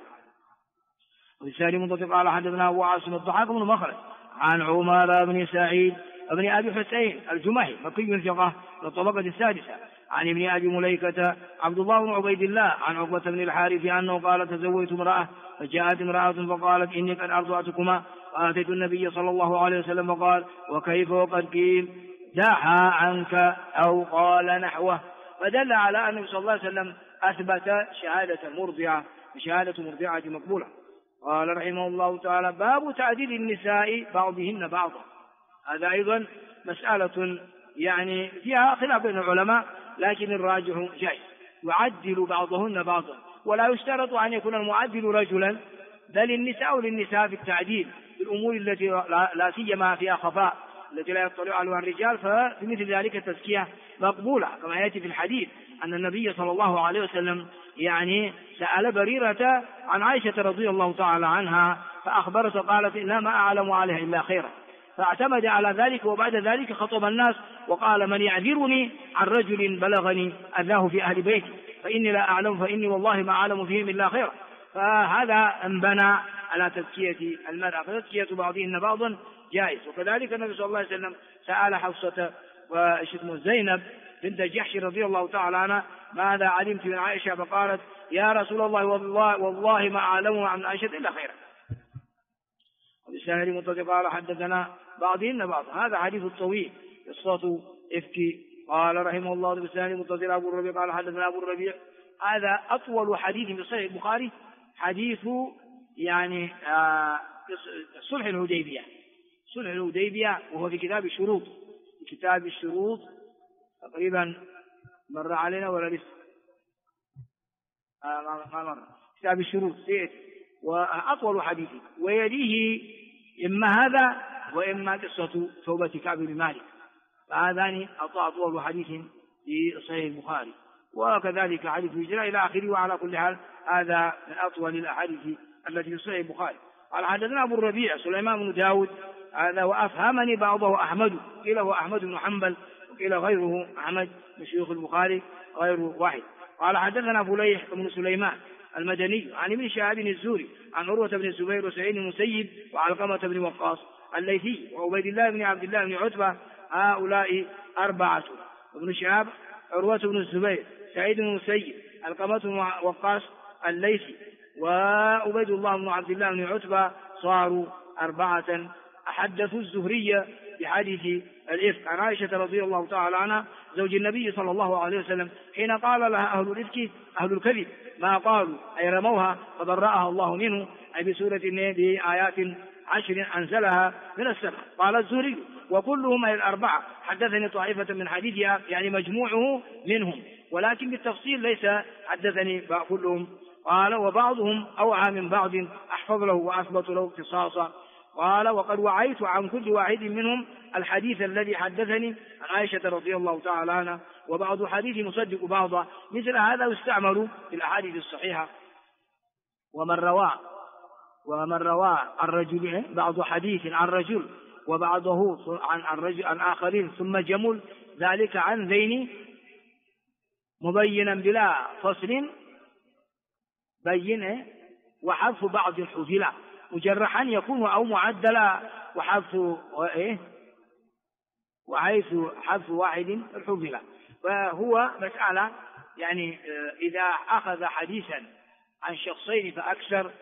والثاني منطق قال حدثنا أبو عاصم الضحاك بن مخلد عن عمر بن سعيد ابن أبي حسين الجمحي مكي ثقة في الطبقة السادسة. عن ابن أبي مليكة عبد الله بن عبيد الله عن عقبة بن الحارث أنه قال تزوجت امرأة فجاءت امرأة فقالت إني قد أرضعتكما، فأتيت النبي صلى الله عليه وسلم فقال وكيف وقد قيل دعها عنك أو قال نحوه. فدل على أن النبي صلى الله عليه وسلم أثبت شهادة المرضعة بشهادة مرضعة مقبولة. قال رحمه الله تعالى باب تعديل النساء بعضهن بعضا. هذا أيضا مسألة يعني فيها خلاف بين العلماء، لكن الراجح جائز، يعدل بعضهن بعضا، ولا يشترط أن يكون المعدل رجلا، بل النساء للنساء في التعديل في الأمور التي لا سيما فيها خفاء التي لا يطلع عليها الرجال، ففي مثل ذلك التزكية مقبولة، كما يأتي في الحديث أن النبي صلى الله عليه وسلم يعني سأل بريرة عن عائشة رضي الله تعالى عنها فأخبرت قالت إنها ما أعلم عليها إلا خيرا، فاعتمد على ذلك. وبعد ذلك خطب الناس وقال من يعذرني عن رجل بلغني أذاه في أهل بيتي فإني لا أعلم فإني والله ما أعلم فيهم إلا خيرا. فهذا انبنى على تزكية المرأة، فتزكية بعضهن بعضا جائز. وكذلك النبي صلى الله عليه وسلم سأل حفصة واسمه زينب بنت جحش رضي الله تعالى عنها ماذا علمت من عائشة، فقالت يا رسول الله والله ما أعلم عن عائشة إلا خيرا. وبالسند المتصل قال حدثنا بعضهن بعض. هذا حديث طويل قصة إفك. قال رحمه الله بالسند المتصل أبو الربيع قال حدثنا أبو الربيع. هذا أطول حديث في صحيح البخاري، حديث يعني صلح الحديبية. صلح الحديبية وهو في كتاب الشروط، في كتاب الشروط تقريبا مر علينا ولا لسه؟ ما مر. كتاب الشروط وأطول حديث، ويليه إما هذا وإما قصة توبة كعب بن مالك، فهذان أطول حديث في صحيح البخاري، وكذلك حديث الهجرة إلى آخره. وعلى كل حال هذا من أطول الأحاديث التي في صحيح البخاري. قال حدثنا أبو الربيع سليمان بن داود هذا وأفهمني بعضه أحمد، قيل هو أحمد بن حنبل وقيل غيره أحمد من شيوخ البخاري غير واحد. قال حدثنا فليح بن سليمان المدني عن ابن شهاب الزهري عن عروة بن الزبير وسعيد بن المسيب وعلقمة بن وقاص الليثي وعبيد الله بن عبد الله بن عتبة، هؤلاء أربعة: ابن شهاب، عروة بن الزبير، سعيد بن المسيب، علقمة بن وقاص الليثي، وعبيد الله بن عبد الله بن عتبة، صاروا أربعة. أحدثوا الزهري بحديث الإفك عن عائشة رضي الله تعالى عنها زوج النبي صلى الله عليه وسلم حين قال لها أهل الإفك أهل الكذب ما قالوا أي رموها فبرأها الله منه، أي بسورة بآيات 10 أنزلها من السماء. قال الزهري وكلهم أي الأربعة حدثني طائفة من حديثها يعني مجموعه منهم، ولكن بالتفصيل ليس حدثني كلهم. قال وبعضهم أوعى من بعض أحفظ له وأثبت له اختصاصا. قال وقد وعيت عن كل واحد منهم الحديث الذي حدثني عن عائشة رضي الله تعالى عنها، وبعض حديث مصدق بعضا. مثل هذا يستعمل في الأحاديث الصحيحة. ومن روى عن رجل بعض حديث عن رجل وبعضه عن رجل عن آخرين ثم جمل ذلك عن ذين مبينا بلا فصل بين وحذف بعض حذلا مجرحا يكون أو معدلا وحيث حذف واحد الحذلا. فهو مسألة يعني إذا أخذ حديثا عن شخصين فأكثر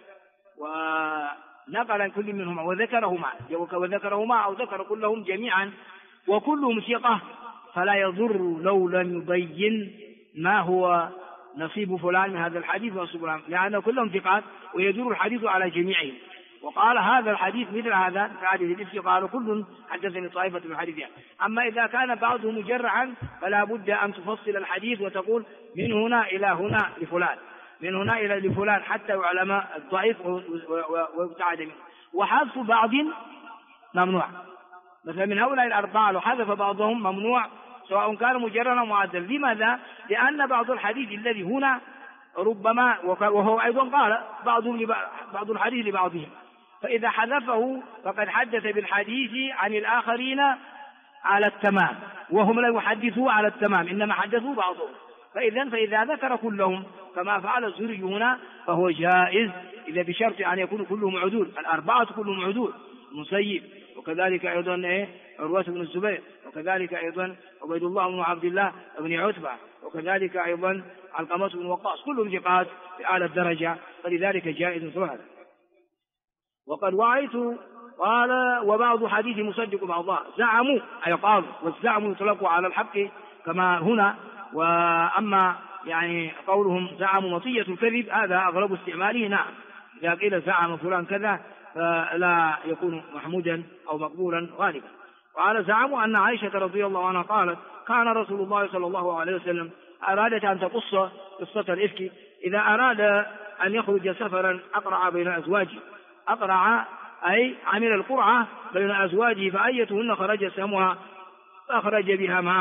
ونقل كل منهما وذكرهما أو ذكر كلهم جميعا وكلهم ثقة فلا يضر لو لم يبين ما هو نصيب فلان من هذا الحديث ونصيب فلان، لأن كلهم ثقات ويدور الحديث على جميعهم. وقال هذا الحديث مثل هذا في حديث الإفك قالوا كل حدثني طائفة من حديثها. أما إذا كان بعضه مجرعا فلا بد أن تفصل الحديث وتقول من هنا إلى هنا لفلان، من هنا إلى لفلان، حتى يعلم الضعيف ويبتعد منه. وحذف بعض ممنوع، مثلا من هؤلاء الأربعة لو حذف بعضهم ممنوع سواء كان مجردا أو معدلا. لماذا؟ لأن بعض الحديث الذي هنا ربما وهو أيضا قال بعض الحديث لبعضهم، فإذا حذفه فقد حدث بالحديث عن الآخرين على التمام وهم لا يحدثوا على التمام إنما حدثوا بعضهم. فإذا ذكر كلهم كما فعل الزهري هنا فهو جائز، إذا بشرط أن يكون كلهم عدول، الأربعة كلهم عدول، مسيب وكذلك أيضا عروة بن الزبير، وكذلك أيضا عبيد الله بن عبد الله بن عتبة، وكذلك أيضا علقمة بن وقاص، كلهم ثقات في أعلى الدرجة، فلذلك جائز مثل هذا. وقد وعيت قال وبعض حديث مصدق بعضها، زعموا أي قالوا، والزعم يطلق على الحق كما هنا، وأما يعني قولهم زعموا مطية الكذب هذا أغلب استعماله. نعم، إذا قيل زعم فلان كذا فلا يكون محمودا أو مقبولا غالبا. وقال زعموا أن عائشة رضي الله عنها قالت كان رسول الله صلى الله عليه وسلم أرادت أن تقص قصة الإفك إذا أراد أن يخرج سفرا أقرع بين أزواجه، أقرع أي عمل القرعة بين أزواجه، فأيتهن خرج سهمها أخرجها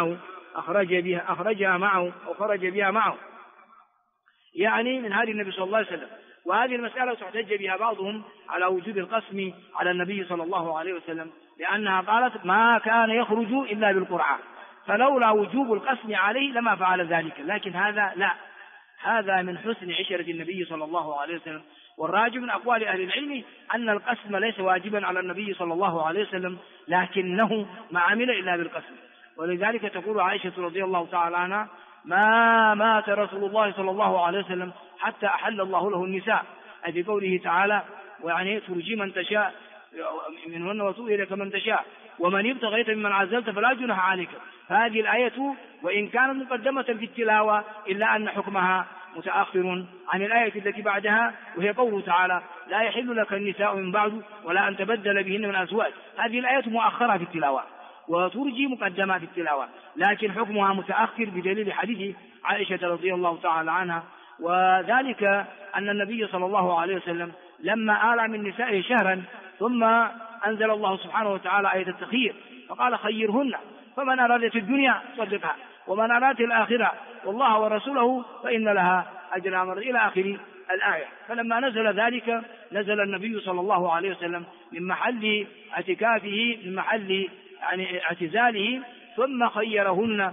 معه أو خرج بها معه، يعني من هذه النبي صلى الله عليه وسلم. وهذه المسألة تحتج بها بعضهم على وجوب القسم على النبي صلى الله عليه وسلم، لأنها قالت ما كان يخرج إلا بالقرعة، فلولا وجوب القسم عليه لما فعل ذلك. لكن هذا لا، هذا من حسن عشرة النبي صلى الله عليه وسلم. والراجع من أقوال أهل العلم أن القسم ليس واجبا على النبي صلى الله عليه وسلم، لكنه ما عمل إلا بالقسم. ولذلك تقول عائشة رضي الله تعالى عنها ما مات رسول الله صلى الله عليه وسلم حتى أحل الله له النساء، أي في قوله تعالى ويعني ترجي من تشاء منهن وتؤوي إليك من تشاء ومن ابتغيت ممن عزلت فلا جناح عليك. هذه الآية وإن كانت مقدمة في التلاوة إلا أن حكمها متأخر عن الآية التي بعدها، وهي قوله تعالى لا يحل لك النساء من بعد ولا أن تبدل بهن من أزواج. هذه الآية مؤخرة في التلاوة وترجي مقدمة في التلاوة، لكن حكمها متأخر بدليل حديث عائشة رضي الله تعالى عنها. وذلك أن النبي صلى الله عليه وسلم لما آل من نسائه شهرا ثم أنزل الله سبحانه وتعالى آية التخيير فقال خيرهن، فمن أراد في الدنيا صدقها ومن أراد الآخرة والله ورسوله فإن لها أجر عمر إلى آخر الآية. فلما نزل ذلك نزل النبي صلى الله عليه وسلم من محل اعتكافه من محل يعني اعتزاله ثم خيرهن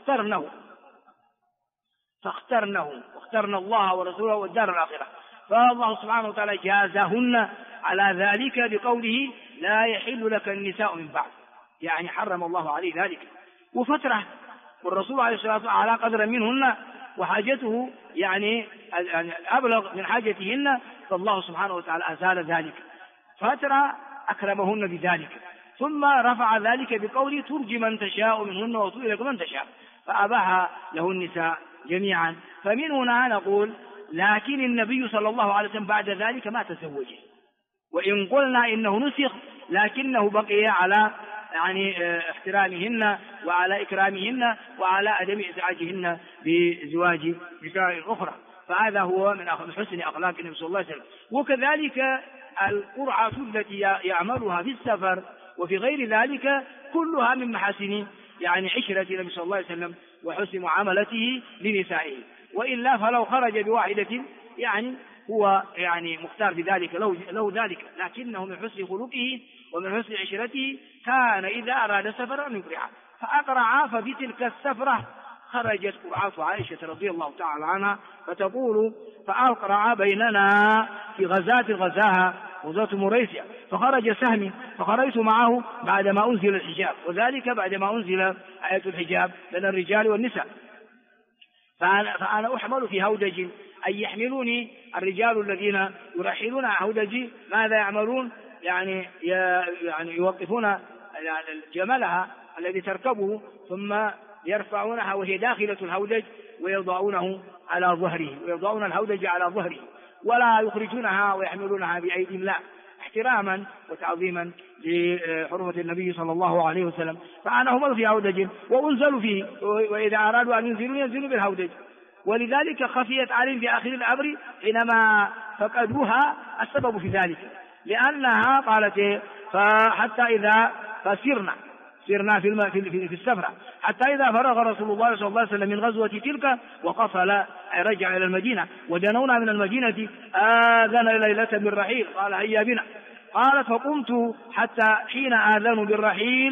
فاخترن الله ورسوله والدار الآخرة، فالله سبحانه وتعالى جازهن على ذلك بقوله لا يحل لك النساء من بعد، يعني حرم الله عليه ذلك وفترة، والرسول عليه الصلاة والسلام على قدر منهن وحاجته يعني أبلغ من حاجتهن، فالله سبحانه وتعالى أزال ذلك فترة أكرمهن بذلك، ثم رفع ذلك بقوله ترجي من تشاء منهن وتؤوي إليك من تشاء، فأباح له النساء جميعا. فمن هنا نقول لكن النبي صلى الله عليه وسلم بعد ذلك ما تزوج، وإن قلنا إنه نسخ لكنه بقي على يعني احترامهن وعلى إكرامهن وعلى عدم إزعاجهن بزواج نساء أخرى، فهذا هو من حسن أخلاق النبي صلى الله عليه وسلم. وكذلك القرعة التي يعملها في السفر وفي غير ذلك كلها من محاسن يعني عشرة النبي صلى الله عليه وسلم وحسن معاملته لنسائه، وإلا فلو خرج بواحدة يعني هو يعني مختار بذلك له ذلك، لكنه من حسن خلقه ومن حسن عشرته كان إذا أراد سفرا أن يقرع فأقرع، ففي تلك السفرة خرجت قرعة عائشة رضي الله تعالى عنها فتقول فأقرع بيننا في غزاها غزاة مريسيا فخرج سهمي فخرجت معه بعدما أنزل الحجاب، وذلك بعدما أنزل آية الحجاب بين الرجال والنساء، فأنا أحمل في هودج أي يحملوني الرجال الذين يرحلون هودجي ماذا يعملون يعني يوقفون جملها الذي تركبه ثم يرفعونها وهي داخلة الهودج ويضعونه على ظهره ويضعون الهودج على ظهره ولا يخرجونها ويحملونها بأيديهم، لا، احتراما وتعظيما لحرمة النبي صلى الله عليه وسلم. فأنا هم في هودج وأنزل فيه، وإذا أرادوا أن ينزلوا بالهودج، ولذلك خفيت عليهم في آخر الأمر حينما فقدوها السبب في ذلك، لأنها قالت فحتى إذا سرنا في السفرة حتى إذا فرغ رسول الله صلى الله عليه وسلم من غزوة تلك وقفل رجع إلى المدينة ودنونا من المدينة آذن ليلة بالرحيل قال هيا بنا، قالت فقمت حتى حين آذنوا بالرحيل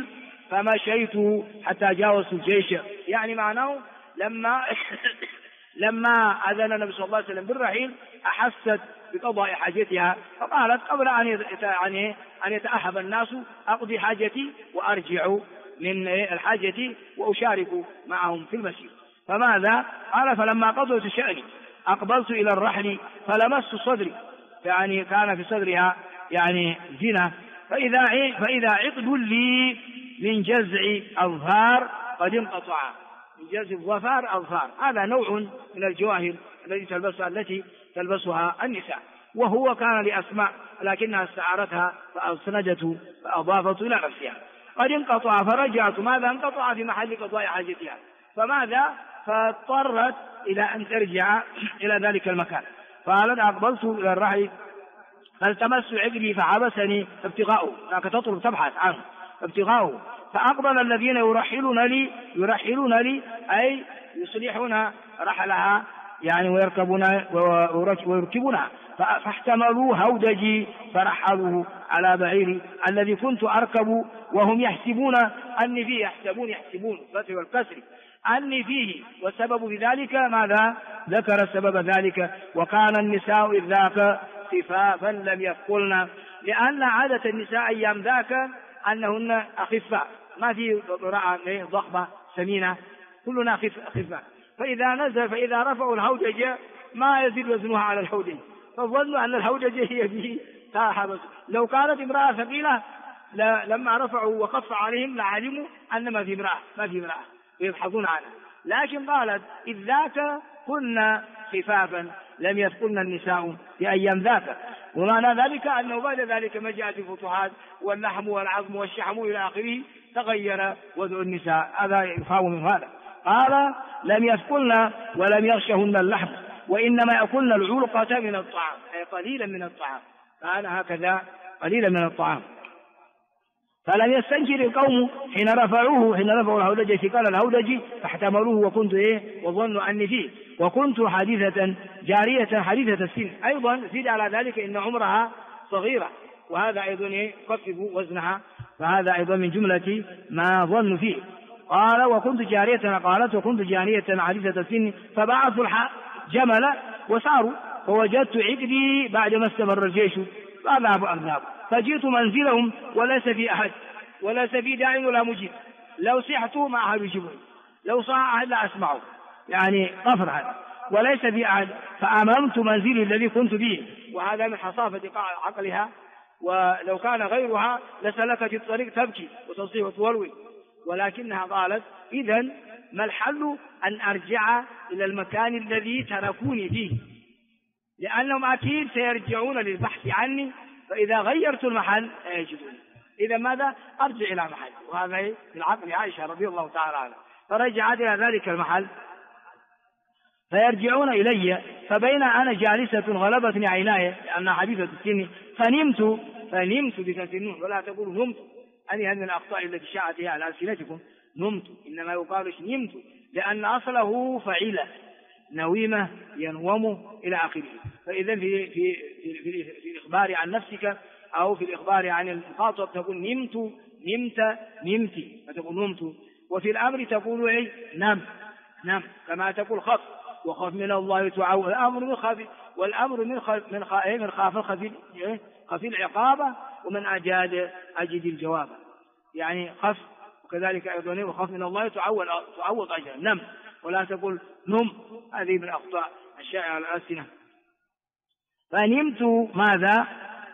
لما أذن النبي صلى الله عليه وسلم بالرحيل أحست بقضاء حاجتها، فقالت قبل أن يتأهب الناس أقضي حاجتي وأرجع من الحاجة وأشارك معهم في المسير. فماذا قال؟ فلما قضيت شأني أقبلت إلى الرحل فلمست صدري، يعني كان في صدرها يعني زنا، فإذا عقد لي من جزع أظفار قد انقطع. من جزع الظفار أظفار، هذا نوع من الجواهر التي تلبسها النساء، وهو كان لأسماء لكنها استعارتها فأسندته فأضافته إلى نفسها. قد انقطع فرجعت، ماذا انقطع؟ في محل قضاء حاجتها، فماذا؟ فاضطرت إلى أن ترجع إلى ذلك المكان. قالت أقبلت إلى الرحل فالتمست عقلي فحبسني ابتغاؤه، هناك تطلب تبحث عنه ابتغاؤه، فأقبل الذين يرحلون لي أي يصلحون رحلها يعني ويركبونها، فاحتملوا هودجي فرحلوه على بعيري الذي كنت أركب، وهم يحسبون أني فيه، يحسبون فتح والكسر أني فيه، والسبب في ذلك ماذا؟ ذكر السبب ذلك: وكان النساء إذ ذاك خفافا لم يثقلن، لأن عادة النساء أيام ذاك أنهن أخفاء، ما في امرأة ضخمة سمينة، كلنا أخفاء، فإذا رفعوا الهودج ما يزيد وزنها على الهودج، فظنوا أن الهودج هي به تاحبس. لو كانت امرأة ثقيلة لما رفعوا وخف عليهم لعلموا أن ما في امرأة ويبحثون عنها، لكن قالت إذ ذاك كنا خفافا لم يثقلن النساء في أيام ذاك، ومعنى ذلك أنه بعد ذلك ما جاءت الفتوحات واللحم والعظم والشحم إلى آخره تغير وضع النساء، هذا يفهم من هذا. قال لم يثقلن ولم يغشهن اللحم، وإنما يأكلن العلقة من الطعام، أي قليلا من الطعام، كان هكذا قليلا من الطعام. فلم يستنكر القوم حين رفعوا الهودج في قال الهودج فاحتملوه، وكنت وظنوا أني فيه، وكنت جارية حديثة السن. أيضا زيد على ذلك إن عمرها صغيرة، وهذا أيضا يخفف وزنها، فهذا أيضا من جملة ما ظنوا فيه. قال وكنت جارية حديثة السن، فبعثوا جمل وساروا، فوجدت عقدي بعدما استمر الجيش فأذهب، فجئت منزلهم وليس في أحد، وليس في داع ولا مجيب، لو صحت ما أحد يجيبني، لو صح أحد لا أسمعه، يعني قفر هذا، وليس في أحد، فأممت منزلي الذي كنت فيه. وهذا من حصافة عقلها، ولو كان غيرها لسلكت الطريق تبكي وتصيح وتولوي، ولكنها قالت إذن ما الحل؟ أن أرجع إلى المكان الذي تركوني فيه، لأنهم أكيد سيرجعون للبحث عني، فإذا غيرت المحل لا يجدوني، إذا ماذا؟ أرجع إلى محل. وهذا في العقل عائشة رضي الله تعالى عنها، فرجعت إلى ذلك المحل فيرجعون إلي، فبين أنا جالسة غلبتني عيناي لأنها حديثة السن، فنمت بكسر النون، ولا تقول نمت، هذه من الأخطاء التي شاعت على ألسنتكم، نمت، إنما يقال نمت، لأن أصله فعيلة نويمة ينوم إلى آخره. فإذا في الإخبار عن نفسك أو في الإخبار عن المخاطب تقول نمت، فتقول نمت. وفي الأمر تقول نم، كما تقول خف، وخف من الله تعالى، الأمر من خف، والأمر من خاف خفي العقابة، ومن أجد الجواب، يعني خف، وكذلك أيضا وخف من الله تعوض أجرا، نم، ولا تقول نم، هذه من أخطاء الشائعة على الألسنة. فنمت ماذا؟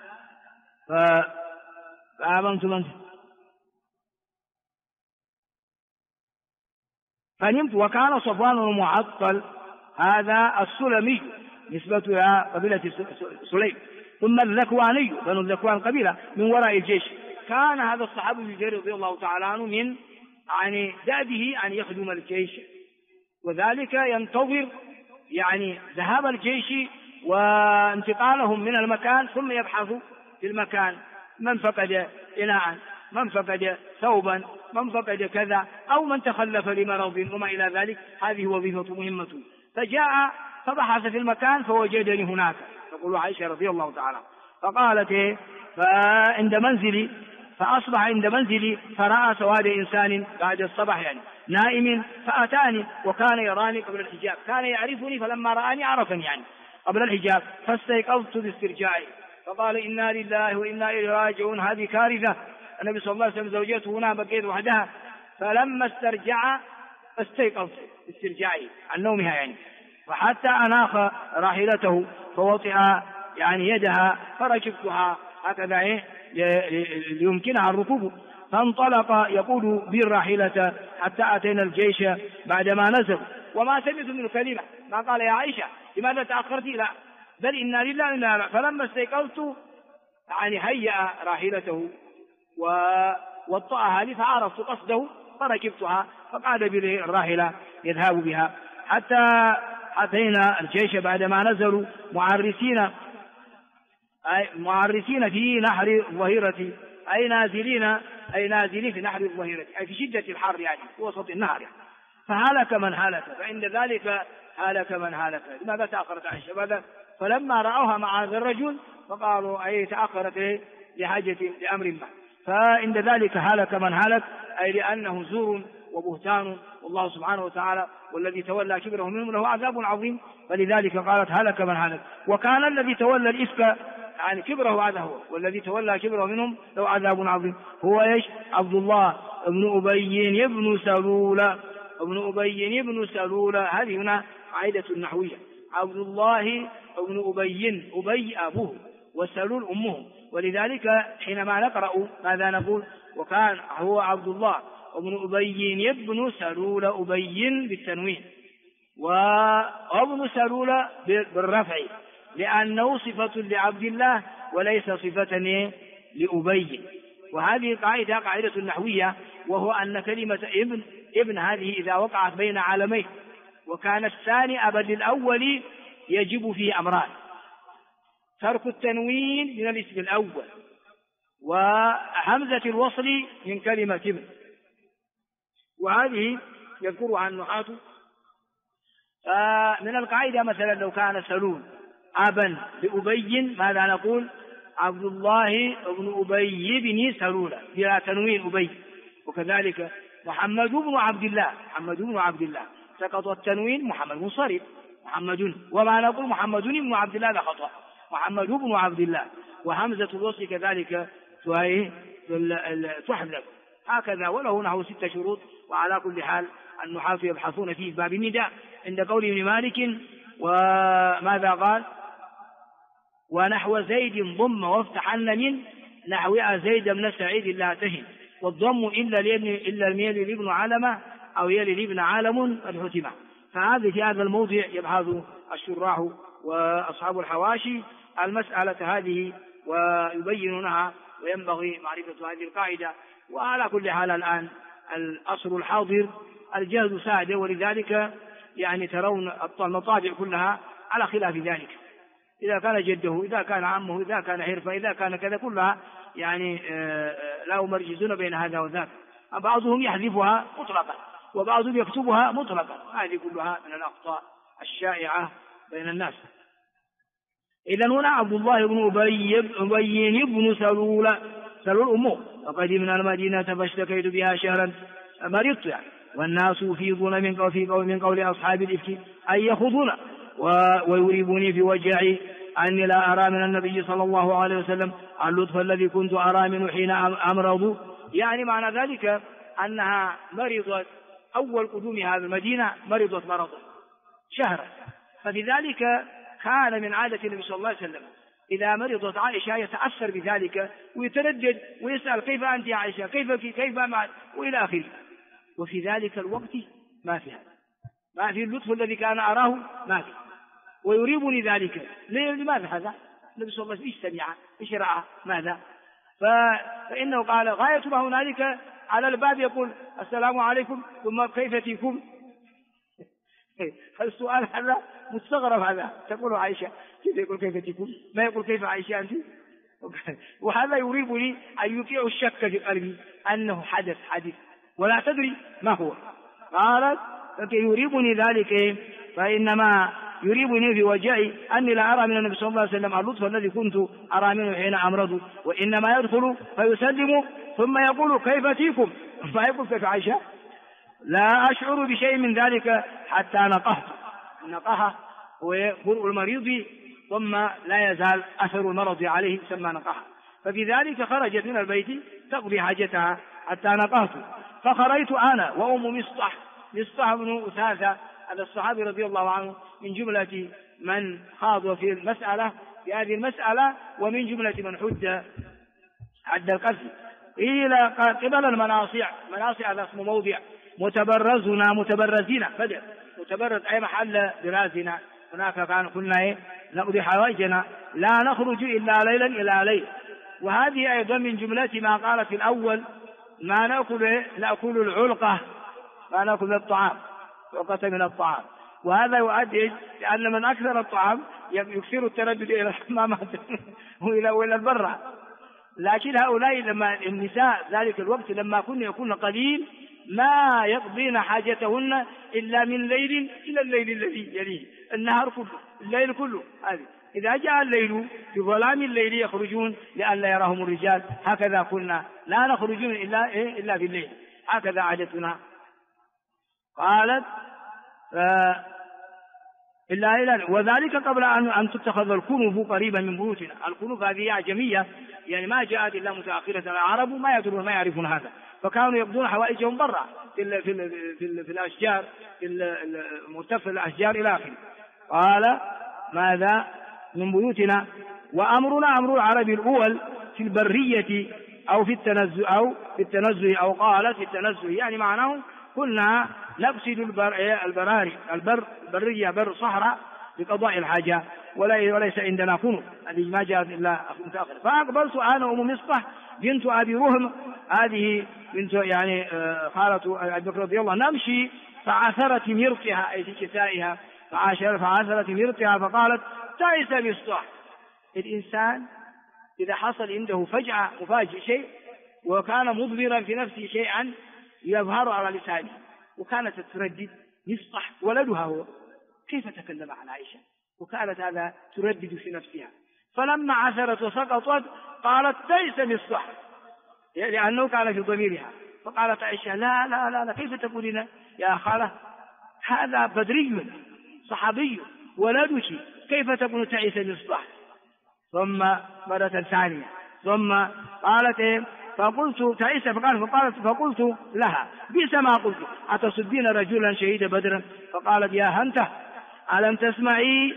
فنمت. وكان صفوان المعطل هذا السلمي نسبة إلى قبيلة سليم، ثم الذكواني بنو الذكوان قبيلة من وراء الجيش. كان هذا الصحابي الجليل رضي الله تعالى عنه من دأبه أن يخدم الجيش، وذلك ينتظر ذهاب الجيش وانتقالهم من المكان، ثم يبحث في المكان من فقد إناء، من فقد ثوبا، من فقد كذا، أو من تخلف لمرض وما إلى ذلك. هذه وظيفة مهمة. فجاء فبحث في المكان فوجدني هناك، تقول عائشة رضي الله تعالى، فقالت فأصبح عند منزلي فرأى سواد إنسان بعد الصباح، نائم فأتاني وكان يراني قبل الحجاب، كان يعرفني فلما رآني عرفني يعني قبل الحجاب، فاستيقظت باسترجاعي فقال إنا لله وإنا إليه راجعون، هذه كارثة. النبي صلى الله عليه وسلم زوجته هنا بقيت وحدها، فلما استرجع استيقظت باسترجاعي عن نومها يعني، فحتى أناخ راحلته فوطئ يعني يدها فركبتها هكذا ليمكنها الركوب، فانطلق يقول بالراحلة حتى أتينا الجيش بعدما نزل، وما سمعت منه كلمة، ما قال يا عائشة لماذا تأخرتي، لا بل إنا لله وإنا إليه. فلما استيقظت يعني هيأ راحلته ووطأها لي فعرفت قصده فركبتها فقعد بالراحلة يذهب بها حتى أتينا الجيش بعدما نزلوا معرسين في نحر الظهيرة، أي نازلين في نحر الظهيرة، أي في شدة الحر يعني في وسط النهر يعني. فهلك من هلك، فعند ذلك هلك من هلك. لماذا تأخرت عائشة؟ فلما رأوها مع هذا الرجل فقالوا أي تأخرت لحاجة لأمر ما، فعند ذلك هلك من هلك، أي لأنه زور وبهتان، والله سبحانه وتعالى والذي تولى كبره منهم له عذاب عظيم، فلذلك قالت هلك من هلك. وكان الذي تولى الإفك يعني كبره هذا هو، والذي تولى كبره منهم له عذاب عظيم. هو ايش؟ عبد الله بن أبي بن سلول. هذه هنا قاعدة نحوية، عبد الله بن أبي أبوه وسلول أمه، ولذلك حينما نقرأ ماذا نقول؟ وكان هو عبد الله بن أبي بن سلول، أبي بالتنوين وابن سلول بالرفع، لأنه صفة لعبد الله وليس صفة لأبي. وهذه قاعدة نحوية، وهو أن كلمة ابن هذه إذا وقعت بين عالمين وكان الثاني أبا للأول يجب فيه أمران: ترك التنوين من الاسم الأول، وهمزة الوصل من كلمة ابن. وهذه يذكرها النحاة. من القاعدة مثلا لو كان سلول أبا لأبي ماذا نقول؟ عبد الله بن أبي بن سلول بلا تنوين أبي. وكذلك محمد بن عبد الله سقط التنوين، محمد منصرف محمد، وما نقول محمد بن عبد الله لا خطأ، محمد بن عبد الله. وهمزة الوصل كذلك تحذف هكذا، وله نحو 6 شروط. وعلى كل حال النحاة يبحثون فيه باب النداء عند قول ابن مالك وماذا قال؟ ونحو زيد ضم وافتحن من نحو زيد بن سعيد لا تهن، والضم إلا الميل لابن علمة أو يلي لابن عالم الحتمة. فهذه في هذا الموضع يبحث الشراح وأصحاب الحواشي المسألة هذه ويبينونها، وينبغي معرفة هذه القاعدة. وعلى كل حال الآن الأصل الحاضر الجهد ساده، ولذلك يعني ترون المطابع كلها على خلاف ذلك، إذا كان جده، إذا كان عمه، إذا كان حرفة، إذا كان كذا، كلها يعني لا يمرجزون بين هذا وذاك. بعضهم يحذفها مطلقا وبعضهم يكتبها مطلقا، هذه كلها من الأخطاء الشائعة بين الناس. إذن هنا عبد الله بن أبي بن سلول أمه، وقدمنا المدينة فاشتكيت بها شهرا مرضت يعني، والناس يفيضون من قول أصحاب الإفك أن يخوضون ويريبني في وجعي أني لا أرى من النبي صلى الله عليه وسلم اللطف الذي كنت أرى منه حين أمرض. يعني معنى ذلك أنها مرضت أول قدومها المدينة، مرضت مرضا شهرا، فلذلك كان من عادة النبي صلى الله عليه وسلم إذا مرضت عائشة يتأثر بذلك ويتردد ويسأل كيف أنت يا عائشة، كيف معك، وإلى آخره. وفي ذلك الوقت ما في هذا، ما في اللطف الذي كان أراه، ما في. ويريبني ذلك لماذا هذا؟ النبي صلى الله عليه وسلم سمع إيش رأى ماذا؟ فإنه قال غاية ما هنالك على الباب يقول السلام عليكم ثم كيف تيكم. السؤال هذا مستغرب، هذا تقول عائشة كيف يقول كيف تيكم، ما يقول كيف عائشة أنت. وهذا يريبني أن يوقع الشك في قلبي أنه حدث ولا تدري ما هو. قالت يريبني ذلك فإنما يريبني في وجعي أني لا أرى من النبي صلى الله عليه وسلم اللطف الذي كنت أرى منه حين أمرض، وإنما يدخل فيسلم ثم يقول كيف تيكم، فيقول كيف عائشة. لا أشعر بشيء من ذلك حتى نقهت. النقهة هو برء المريض ثم لا يزال أثر المرض عليه يسمى نقهة. فبذلك خرجت من البيت تقضي حاجتها حتى نقهت. فخرجت أنا وأم مصطح بن أثاثة هذا الصحابي رضي الله عنه من جملة من خاض في المسألة في هذه المسألة ومن جملة من حد القذف إلى قبل المناصع. مناصع هذا اسم موضع. متبرزين بدر متبرز أي محل برازنا. هناك كنا نقضي حوائجنا لا نخرج إلا ليلا إلى ليل. وهذه أيضا من جملة ما قال في الأول ما نأكل العلقة ما نأكل الطعام عقة من الطعام. وهذا يؤدي لأن من أكثر الطعام يكثر التردد إلى الحمامات وإلى البرة. لكن هؤلاء لما النساء ذلك الوقت لما كنا يكون قليل ما يقضين حاجتهن إلا من ليل إلى الليل الذي يليه النهار كله الليل كله. هذه إذا جاء الليل في ظلام الليل يخرجون لئلا يراهم الرجال. هكذا كنا لا نخرجون إلا في الليل. هكذا عادتنا. قالت إلا وذلك قبل أن تتخذ الكنوف قريبا من بيوتنا. الكنوف هذه أعجمية يعني ما جاءت إلا متأخرة. العرب ما يدرون ما يعرفون هذا فكانوا يقضون حوائجهم برا في الأشجار في مرتفع الأشجار إلى آخره. قال ماذا من بيوتنا وأمرنا أمر العرب الأول في البرية أو في التنزه أو قالت في التنزه يعني معناه كنا نقصد البرية بر صحراء لقضاء الحاجة وليس عندنا كنوف. هذه ما جاءت إلا متأخر. فأقبلت أنا أم مصطح بنت أبي رهم هذه بنت يعني خالة أبي بكر رضي الله نمشي فعثرت مرتها أي في كسائها فعثرت مرتها فقالت تعس مصطح. الإنسان إذا حصل عنده فجأة مفاجئ شيء وكان مضمرا في نفسه شيئا يظهر على لسانه وكانت تردد مصطح ولدها هو كيف تكلم عن عائشة وكانت هذا تردد في نفسها. فلما عثرت وسقطت قالت ليس مصطح لأنه كان في ضميرها. فقالت عائشة لا لا لا, لا كيف تقولين يا خالة هذا بدري صحابي ولدك كيف تقول تعيس مصطح. ثم مرة ثانية ثم قالت فقلت تعيس فقلت لها بئس ما قلت أتصدين رجلا شهيد بدرا. فقالت يا هنته ألم تسمعي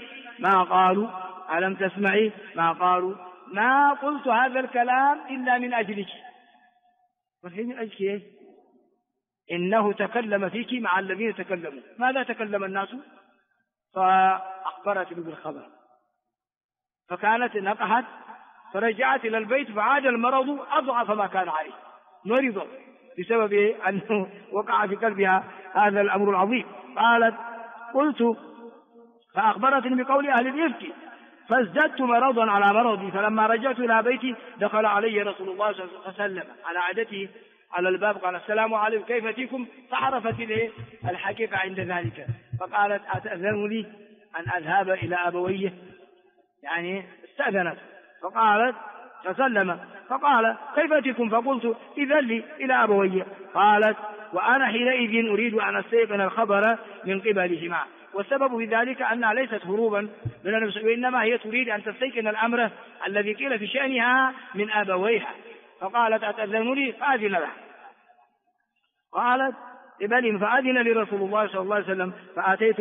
ما قالوا ما قلت هذا الكلام إلا من أجلك. من أجلك إنه تكلم فيك مع الذين تكلموا. ماذا تكلم الناس؟ فأخبرتني بالخبر فكانت نقحت فرجعت إلى البيت فعاد المرض أضعف ما كان عليه. مرض بسبب أنه وقع في قلبها هذا الأمر العظيم. قالت قلت فأخبرتني بقول أهل الإفك فازددت مرضا على مرضي. فلما رجعت إلى بيتي دخل علي رسول الله صلى الله عليه وسلم على عادته على الباب قال السلام عليكم كيف فيكم. فعرفت الحقيقة عند ذلك فقالت أتأذن لي أن أذهب إلى أبويه يعني استأذنت. فقالت فسلم فقال كيف فيكم فقلت إذن لي إلى أبويه. قالت وأنا حينئذ أريد أن أستيقن الخبر من قبلهما. والسبب في ذلك أنها ليست هروبا من النفس وإنما هي تريد أن تستيقن الأمر الذي قيل في شأنها من أبويها. فقالت أتأذن لي فأذن له. قالت إبن فأذن لرسول الله صلى الله عليه وسلم فأتيت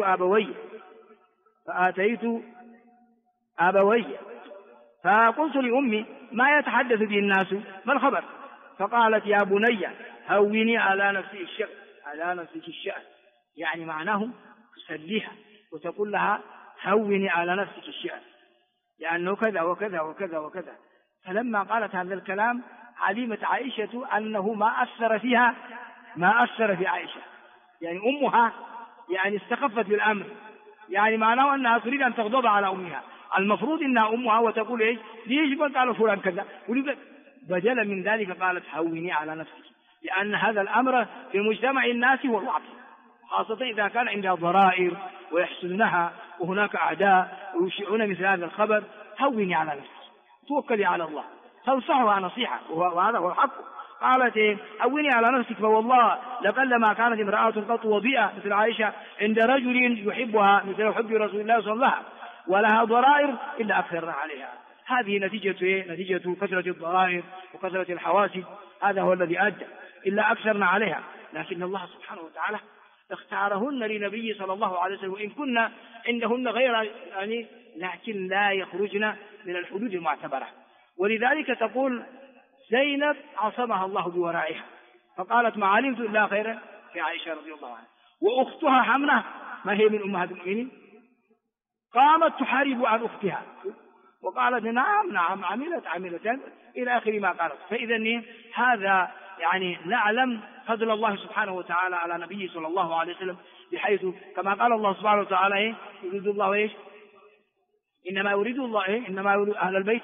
أبوي فقلت لأمي ما يتحدث به الناس ما الخبر. فقالت يا بني هوني على نفسك الشأن يعني معناه تسليها وتقول لها هوني على نفسك الشأن لأنه كذا وكذا وكذا وكذا. فلما قالت هذا الكلام علمت عائشة أنه ما أثر في عائشة يعني أمها يعني استخفت بالأمر يعني معناه أنها تريد أن تغضب على أمها. المفروض أنها أمها وتقول إيش ليش قال فلان كذا بدلا من ذلك قالت هوني على نفسك لأن هذا الأمر في مجتمع الناس هو الواقع خاصة إذا كان عندها ضرائر ويحسنها وهناك أعداء ويشيعون مثل هذا الخبر. هوني على نفسك توكلي على الله تنصحها نصيحة وهذا هو الحق قالت إيه؟ أوني على نفسك فوالله لقلما كانت امرأة قط وضيئة مثل عائشة عند رجل يحبها مثل حب رسول الله صلى الله عليه وسلم ولها ضرائر إلا أكثرنا عليها. هذه نتيجة إيه؟ نتيجة كثرة الضرائر وكثرة الحواسب، هذا هو الذي أدى إلا أكثرنا عليها. لكن الله سبحانه وتعالى اختارهن لنبي صلى الله عليه وسلم وإن كنا عندهن غير يعني لكن لا يخرجن من الحدود المعتبرة. ولذلك تقول زينب عصمها الله بورائها فقالت ما علمت إلا خيرا في عائشة رضي الله عنها. وأختها حمنة ما هي من أمهات المؤمنين قامت تحارب عن أختها وقالت نعم عملت إلى آخر ما قالت. فإذا هذا يعني نعلم فضل الله سبحانه وتعالى على نبيه صلى الله عليه وسلم بحيث كما قال الله سبحانه وتعالى يريد الله إيش إنما يريد الله إنما يريد أهل البيت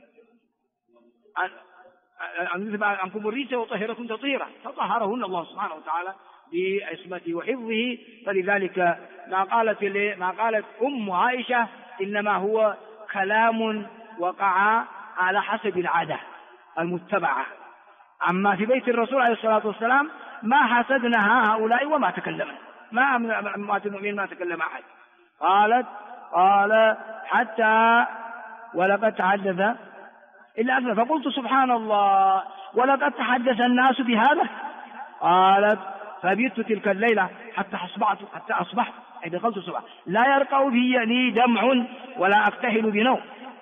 أن يذهب عنكم الرجس وطهركم تطهيرا فطهرهن الله سبحانه وتعالى بعصمته وحفظه. فلذلك ما قالت أم عائشة إنما هو كلام وقع على حسب العادة المتبعة. أما في بيت الرسول عليه الصلاة والسلام ما حسدنها هؤلاء وما تكلمن ما أموات المؤمنين ما تكلم أحد. قال حتى ولقد تحدث إلا أكثر فقلت سبحان الله ولقد تحدث الناس بهذا. قالت فبيت تلك الليلة حتى أصبحت أي دخلت الصبح لا يرقع في دمع ولا أكتهل بنوم.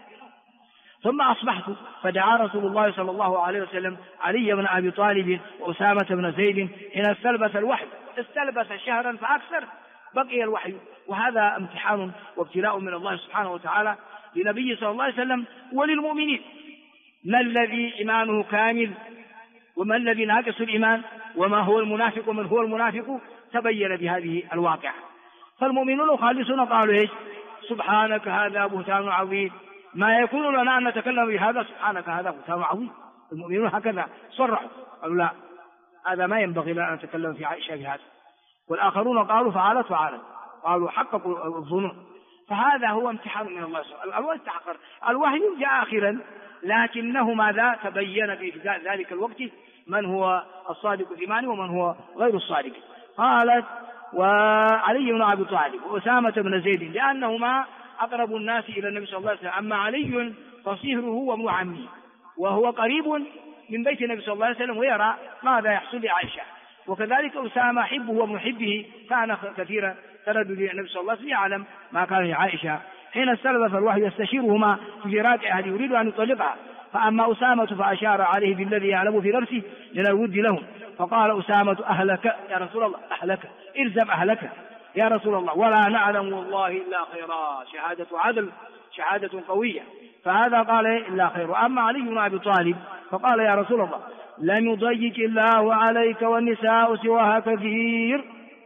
ثم أصبحت فدعا رسول الله صلى الله عليه وسلم علي بن أبي طالب وأسامة بن زيد حين استلبس الوحي استلبس شهرا فأكثر بقي الوحي. وهذا امتحان وابتلاء من الله سبحانه وتعالى لنبي صلى الله عليه وسلم وللمؤمنين. ما الذي إيمانه كامل وما الذي ناقص الإيمان وما هو المنافق ومن هو المنافق تبين بهذه الواقعة. فالمؤمنون خالصون قالوا إيش سبحانك هذا بهتان عظيم ما يكون لنا أن نتكلم بهذا سبحانك هذا بهتان عظيم. المؤمنون هكذا صرحوا قالوا لا هذا ما ينبغي لنا أن نتكلم في عائشة بهذا. والآخرون قالوا فعلت قالوا حققوا الظنون. فهذا هو امتحان من الله سبحانه. الوحي جاء آخرا لكنه ماذا تبين في ذلك الوقت من هو الصادق في إيمانه ومن هو غير الصادق. قالت وعلي بن أبي طالب وأسامة بن زيد لأنهما أقرب الناس إلى النبي صلى الله عليه وسلم. أما علي فصهره وابن عمه وهو قريب من بيت النبي صلى الله عليه وسلم ويرى ماذا يحصل لعائشة. وكذلك أسامة حبه وابن حبه كان كثيرا تردد النبي صلى الله عليه وسلم يعلم ما كان لعائشة. حين استلبث الوحي يستشيرهما في فراق أهله يريد أن يطلقها. فأما أسامة فأشار عليه بالذي يعلم في نفسه من الود لهم. فقال أسامة أهلك يا رسول الله أهلك إلزم أهلك يا رسول الله ولا نعلم والله إلا خيرا. شهادة عدل شهادة قوية. فهذا قال إلا خير. وأما علي بن أبي طالب فقال يا رسول الله لم يضيق الله عليك والنساء سواها كثير.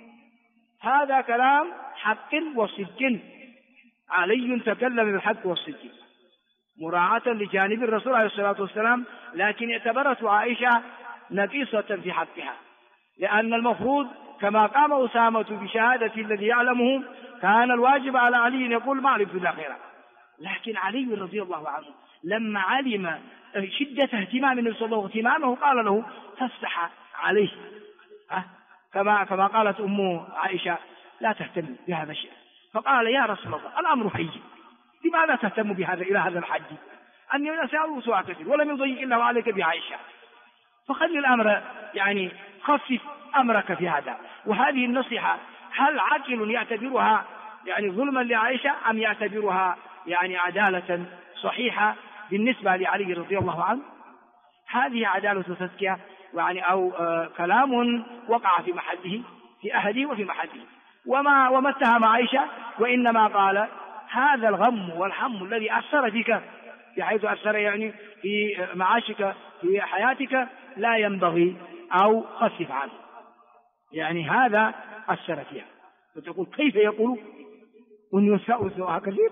هذا كلام حق وصدق. علي تكلم بالحق والصدق مراعاة لجانب الرسول عليه الصلاة والسلام لكن اعتبرته عائشة نقيصة في حقها لأن المفروض كما قام أسامة بشهادة الذي يعلمه كان الواجب على علي أن يقول ما عرفت إلا خيرا. لكن علي رضي الله عنه لما علم شدة اهتمام النبي صلى الله عليه وسلم اهتمامه قال له فافتح عليه كما قالت أم عائشة لا تهتم بهذا الشيء. فقال يا رسول الله الأمر هين لماذا تهتم بهذا إلى هذا الحد أني أسأل سواء كثير ولم يضيق إلا عليك بعائشة فخلي الأمر يعني خفف أمرك في هذا. وهذه النصيحة هل عاقل يعتبرها يعني ظلما لعائشة أم يعتبرها يعني عدالة صحيحة بالنسبة لعلي رضي الله عنه؟ هذه عدالة تزكية يعني أو كلام وقع في محله في أهله وفي محله. وما اتهم عائشة وإنما قال هذا الغم والحم الذي أثر فيك بحيث أثر يعني في معاشك في حياتك لا ينبغي أو خفف عنه يعني هذا أثر فيها. فتقول كيف يقول والنساء سواها كثير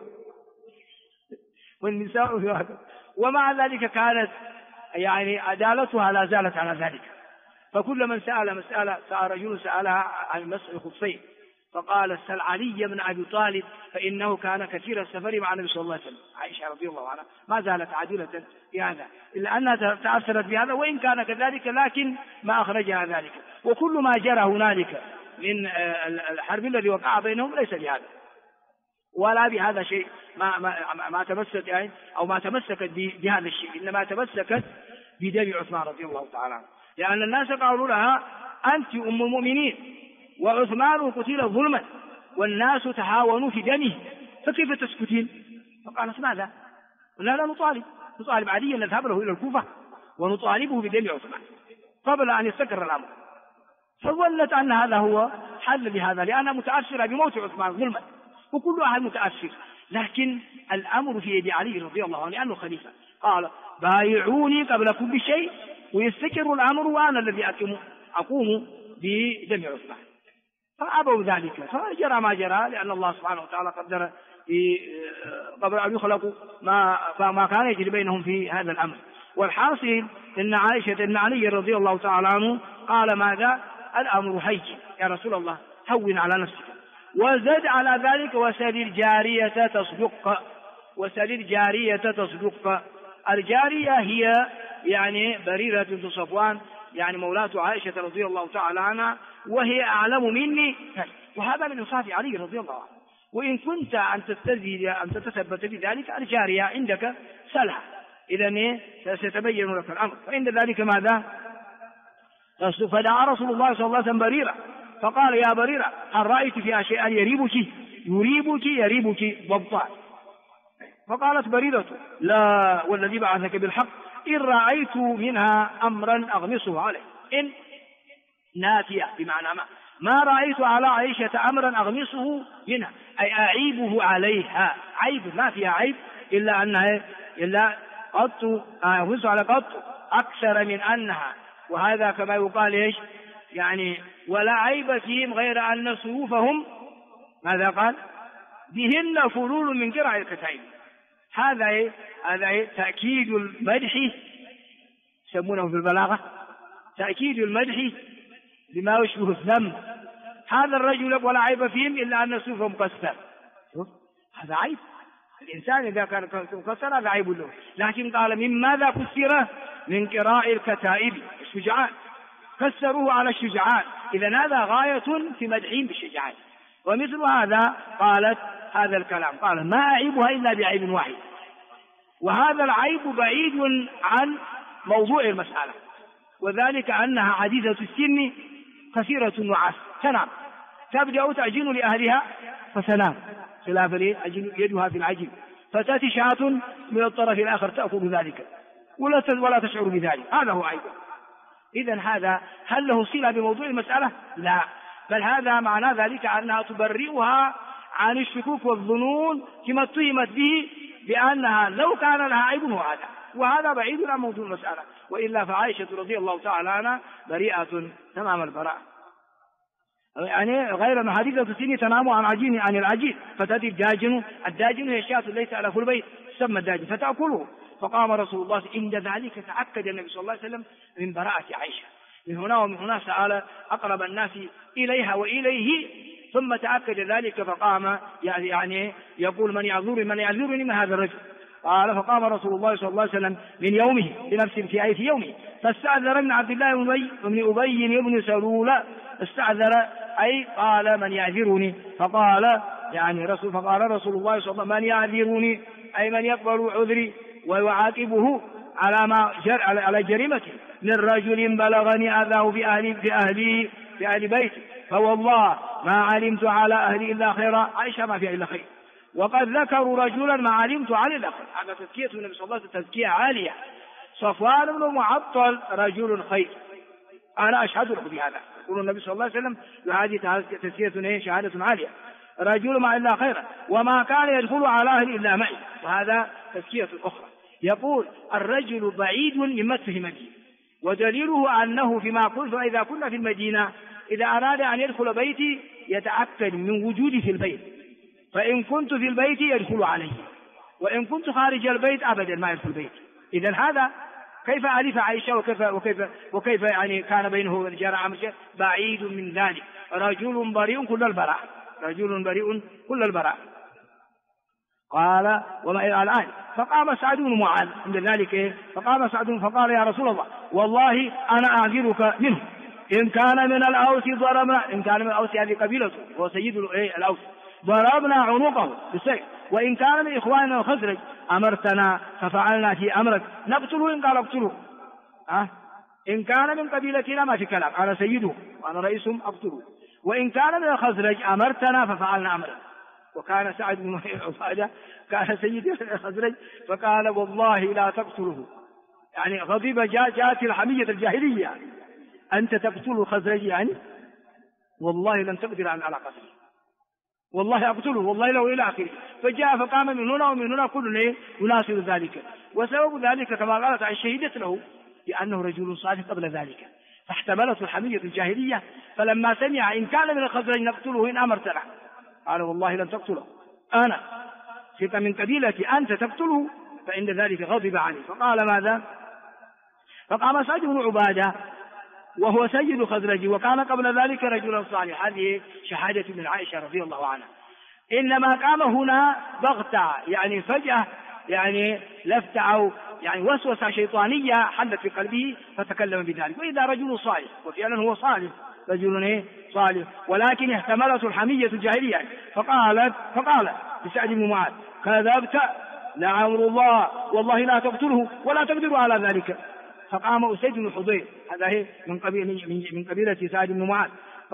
والنساء سواها كثير. ومع ذلك كانت يعني عدالتها لا زالت على ذلك. فكل من سأل مسألة سأل رجل سألها عن مسح الخفين فقال سل علي بن أبي طالب فإنه كان كثير السفر مع النبي صلى الله عليه وسلم. عائشة رضي الله عنها ما زالت عادلة في هذا إلا أنها تأثرت بهذا، وإن كان كذلك لكن ما أخرجها ذلك. وكل ما جرى هنالك من الحرب الذي وقع بينهم ليس بهذا ولا بهذا شيء ما تمسك يعني أو ما تمسكت بهذا الشيء، إنما تمسكت بدم عثمان رضي الله تعالى عنه، لأن الناس قالوا لها أنت أم المؤمنين وعثمان قتل ظلما والناس تهاونوا في دمه فكيف تسكتين؟ فقالت ماذا؟ لا نطالب علي أن نذهب له إلى الكوفة ونطالبه بدم عثمان قبل أن يستقر الأمر. فظنت أن هذا هو حل لهذا لأنها متأثرة بموت عثمان ظلما، وكل أحد متأثر، لكن الأمر في يد علي رضي الله عنه لأنه خليفة. قال بايعوني قبل كل شيء ويستقر الأمر وأنا الذي أقوم بدم عثمان. فأبوا ذلك فجرى ما جرى، لأن الله سبحانه وتعالى قدر قبل أن يخلقوا ما كان يجري بينهم في هذا الأمر. والحاصل إن عائشة إن علي رضي الله تعالى عنه قال ماذا؟ الأمر هين يا رسول الله، هون على نفسك. وزد على ذلك وسل الجارية تصدق. الجارية هي يعني بريرة بنت صفوان يعني مولاة عائشة رضي الله تعالى عنها، وهي أعلم مني، وهذا من إنصاف علي رضي الله عنه. وإن كنت أن تتثبت بذلك الجارية عندك سلها، إذن سيتبين لك الأمر. فعند ذلك ماذا؟ فدعا رسول الله صلى الله عليه وسلم بريرة فقال يا بريرة هل رأيت فيها شيئا يريبك ضبطان؟ فقالت بريرة لا والذي بعثك بالحق إن رأيت منها أمرا أغمصه عليه. إن نافية بمعنى ما رأيت على عائشة أمرا أغمصه منها أي أعيبه عليها، عيب ما فيها عيب إلا أنها أغمصه على قط أكثر من أنها، وهذا كما يقال إيش يعني ولا عيب فيهم غير أن صيوفهم ماذا قال بهن فلول من قرع الكتائب. هذا تأكيد المدح، يسمونه في البلاغة تأكيد المدح بما يشبه الذم. هذا الرجل ولا عيب فيهم إلا أن صيوفهم مكسر، هذا عيب. الإنسان إذا كان مكسر هذا عيب له، لكن قال من ماذا كسر؟ من قراء الكتائب الشجعان، كسروه على الشجعان، إذا هذا غاية في مدحهم بالشجعان. ومثل هذا قالت هذا الكلام قال ما أعيبها إلا بعيب واحد، وهذا العيب بعيد عن موضوع المسألة، وذلك أنها عزيزة السن كثيرة النعاس تنام، تبدأ تعجن لأهلها فتنام خلاف يدها في العجين، فتأتي شاة من الطرف الآخر تأخذ ذلك ولا تشعر بذلك، هذا هو عيب. إذن هذا هل له صلة بموضوع المسألة؟ لا، بل هذا معنى ذلك أنها تبرئها عن الشكوك والظنون كما اتهمت به بأنها لو كان لها عيب وهذا بعيد عن موضوع المسألة، وإلا فعائشة رضي الله تعالى عنها بريئة تمام البراءة، يعني غير أن حديثة السن تنام عن العجين فتأتي الداجن هي الشاة ليس على كل بيت تسمى الداجن فتأكله. فقام رسول الله عند ذلك تأكد النبي صلى الله عليه وسلم من براءة عائشة، من هنا ومن هنا سأل أقرب الناس إليها وإليه ثم تأكد ذلك، فقام يعني يقول من يعذرني من هذا الرجل. قال فقام رسول الله صلى الله عليه وسلم من يومه بنفس في يومه فاستعذر ابن عبد الله بن أبي بن سلول، استعذر أي قال من يعذرني، فقال رسول الله صلى الله عليه وسلم من يعذرني أي من يقبل عذري ويعاقبه على جريمته من رجل بلغني أذاه في أهل بيتي فوالله ما علمت على أهلي إلا خيرا. عائشة ما فيها إلا خير، وقد ذكروا رجلا ما علمت على الأخر. هذا تزكية النبي صلى الله عليه وسلم تزكية عالية. صفوان بن معطل رجل خير أنا أشهد له بهذا، يقول النبي صلى الله عليه وسلم هذه تزكية شهادة عالية، رجل ما إلا خيرا وما كان يدخل على أهلي إلا معي، وهذا تزكية أخرى. يقول الرجل بعيد مما اتهم به، ودليله أنه فيما قلت إذا كنا في المدينة إذا أراد أن يدخل بيتي يتأكد من وجودي في البيت، فإن كنت في البيت يدخل علي، وإن كنت خارج البيت أبدا ما يدخل البيت. إذن هذا كيف ألف عائشة وكيف يعني كان بينه والجارة بعيد من ذلك، رجل بريء كل البراء. رجل بريء كل البراء. قال وما إلى الآن. فقام سعد بن معاذ عند ذلك فقام سعد فقال يا رسول الله والله أنا أعذرك منه، إن كان من الأوس ضربنا، إن كان من الأوس هذه قبيلته هو سيد الأوس، ضربنا عنقه بالسيف، وإن كان من إخواننا الخزرج أمرتنا ففعلنا في أمرك نقتله إن قال اقتله. إن كان من قبيلتنا ما في كلام، أنا سيده وأنا رئيسهم أقتله، وإن كان من الخزرج أمرتنا ففعلنا أمرك. وكان سعد بن عبادة كان سيد الخزرج فقال والله لا تقتله، يعني غضب جاءت الحمية الجاهلية يعني أنت تقتل الخزرج يعني والله لن تقدر على قتله، والله أقتله والله لو إلى آخره. فجاء فقام من هنا ومن هنا كل يناصر ذلك، وسبب ذلك كما قالت عن شهدت له لأنه رجل صالح قبل ذلك، فاحتملته الحمية الجاهلية. فلما سمع إن كان من الخزرج نقتله إن أمرتنا قال والله لن تقتله، أنا ثق من قبيلتي أنت تقتله، فإن ذلك غضب عليه. فقال ماذا؟ فقام سعد بن عبادة وهو سيد خزرج وكان قبل ذلك رجلا صالح. هذه شهادة من عائشة رضي الله عنها. إنما قام هنا بغتة يعني فجأة يعني لفت أو يعني وسوسة شيطانية حلت في قلبه فتكلم بذلك. وإذا رجل صالح وفعلا هو صالح رجل صالح، ولكن احتملته الحمية الجاهلية. فقال لسعد بن معاذ كذبت لعمر الله والله لا تقتله ولا تقدر على ذلك. فقام أسيد بن حضير هذا من قبيلة سعد بن معاذ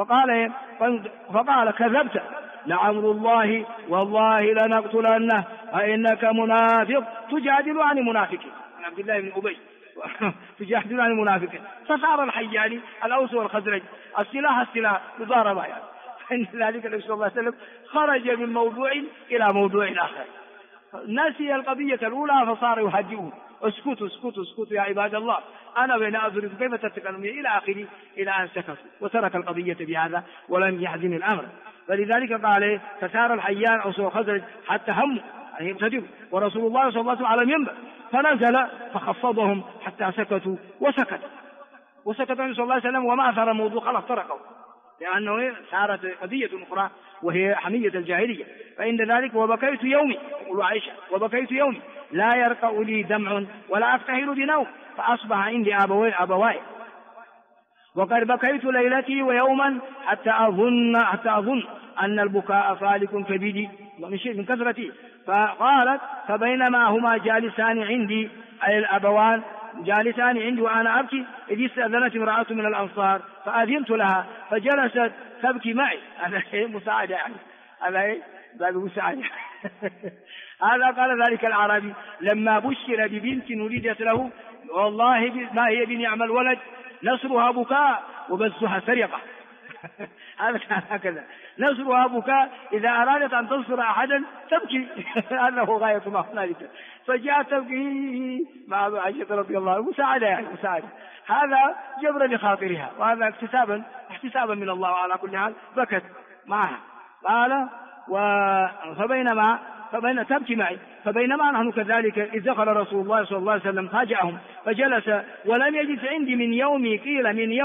فقال كذبت لعمر الله والله لنقتلنه فإنك منافق تجادل عن منافق، عن عبد الله بن أبي تجادل عن منافق. فصار الحيان الأوس والخزرج السلاح مضاربة يعني. فإن ذلك النبي صلى الله عليه وسلم خرج من موضوع إلى موضوع آخر، نسي القضية الأولى فصار يهدئون اسكتوا يا عباد الله أنا بين أذركم كيف تتكلمون إلى آخره، إلى أن سكتوا وترك القضية بهذا ولم يحزن الأمر. فلذلك قال فسار الحيان أوس والخزرج حتى هموا أن يبتدروا، ورسول الله صلى الله عليه وسلم على المنبر فنزل فخفضهم حتى سكتوا وسكت النبي صلى الله عليه وسلم وما أثر الموضوع خلاص تركوا، لأنه صارت قضية أخرى وهي حمية الجاهلية. فإن ذلك وبكيت يومي يقول عائشة وبكيت يومي لا يرقع لي دمع ولا أفتهل بنوم فأصبح عندي أبواي وقد بكيت ليلتي ويوما حتى أظن أن البكاء فالك كبدي من كثرتي. فقالت فبينما هما جالسان عندي أي الأبوان جالسان عندي وأنا أبكي إذ استأذنت امرأة من الأنصار فأذنت لها فجلست تبكي معي. هذا مساعدة يعني هذا مساعدة هذا قال ذلك العربي لما بشر ببنت ولدت له والله ما هي بنعم الولد نصرها بكاء وبزها سرقة هذا كان هكذا نصرها بكاء إذا أرادت أن تنصر أحدا تبكي هذا هو غاية ما هنالك. فجاءت تبكي مع عائشة رضي الله عنها مساعدة يعني مساعدة، هذا جبر لخاطرها وهذا احتسابا من الله. على كل حال بكت معها. قال فبينما تبكي معي فبينما نحن كذلك إذ دخل رسول الله صلى الله عليه وسلم فاجأهم فجلس ولم يجلس عندي من يومي قيل من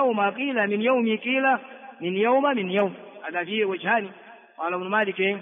يوم هذا فيه وجهان. قال ابن مالك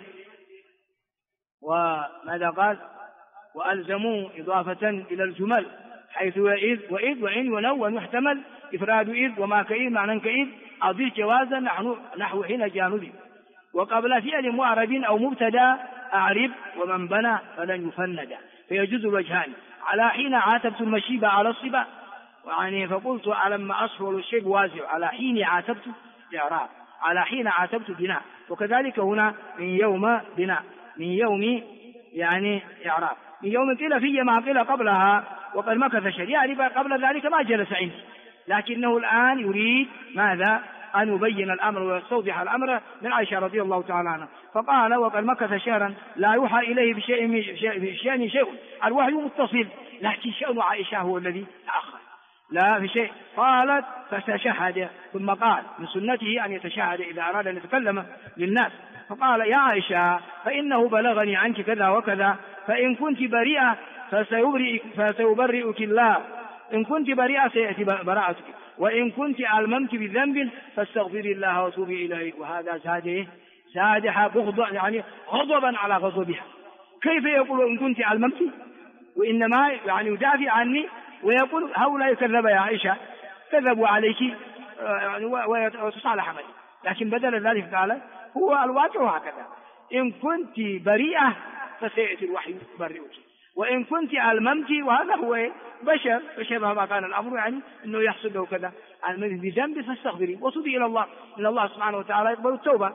وماذا قال وألزموا إضافة إلى الجمل حيث وإذ وإن ونو ومحتمل إفراد إذ وما كإذ معنى كإذ أضيف جوازا نحو حين جانبي وقبل فعل معرب أو مبتدا أعرب ومن بنى فلن يفند. فيجوز الوجهان على حين عاتبت المشيب على الصبا يعني فقلت لما أصفر الشيب وازع على حين عاتبت إعراب على حين عاتبت بناء. وكذلك هنا من يوم بناء من يوم يعني إعراب من يوم قيل في ما قيل قبلها وقد مكث شريعة قبل ذلك ما جلس عندي، لكنه الآن يريد ماذا أن يبين الأمر ويستوضح الأمر من عائشة رضي الله تعالى عنها. فقال وقد مكث شهرا لا يوحى إليه بشيء شيء الوحي متصل لكن شأن عائشة هو الذي تأخر لا في شيء. قالت فتشهد ثم قال من سنته أن يتشهد إذا أراد أن يتكلم للناس. فقال يا عائشة فإنه بلغني عنك كذا وكذا فإن كنت بريئة فسيبرئك الله، إن كنت بريئة سيأتي براءتك وإن كنت علممت بذنب فاستغفري الله وتوبي إليه. وهذا زاده سادحة بغض يعني غضبا على غضبها. كيف يقول إن كنت علممت؟ وإنما يعني يدافع عني ويقول هؤلاء كذب يا عائشة، كذبوا عليك وتصالح معي. لكن بدل ذلك قال هو الواقع هكذا، إن كنت بريئة فسيأتي الوحي بريئك، وإن كنت علممت، وهذا هو بشر ما كان الأمر يعني أنه يحصل له كذا بذنب فاستغفري وتوبي إلى الله، إن الله سبحانه وتعالى يقبل التوبة.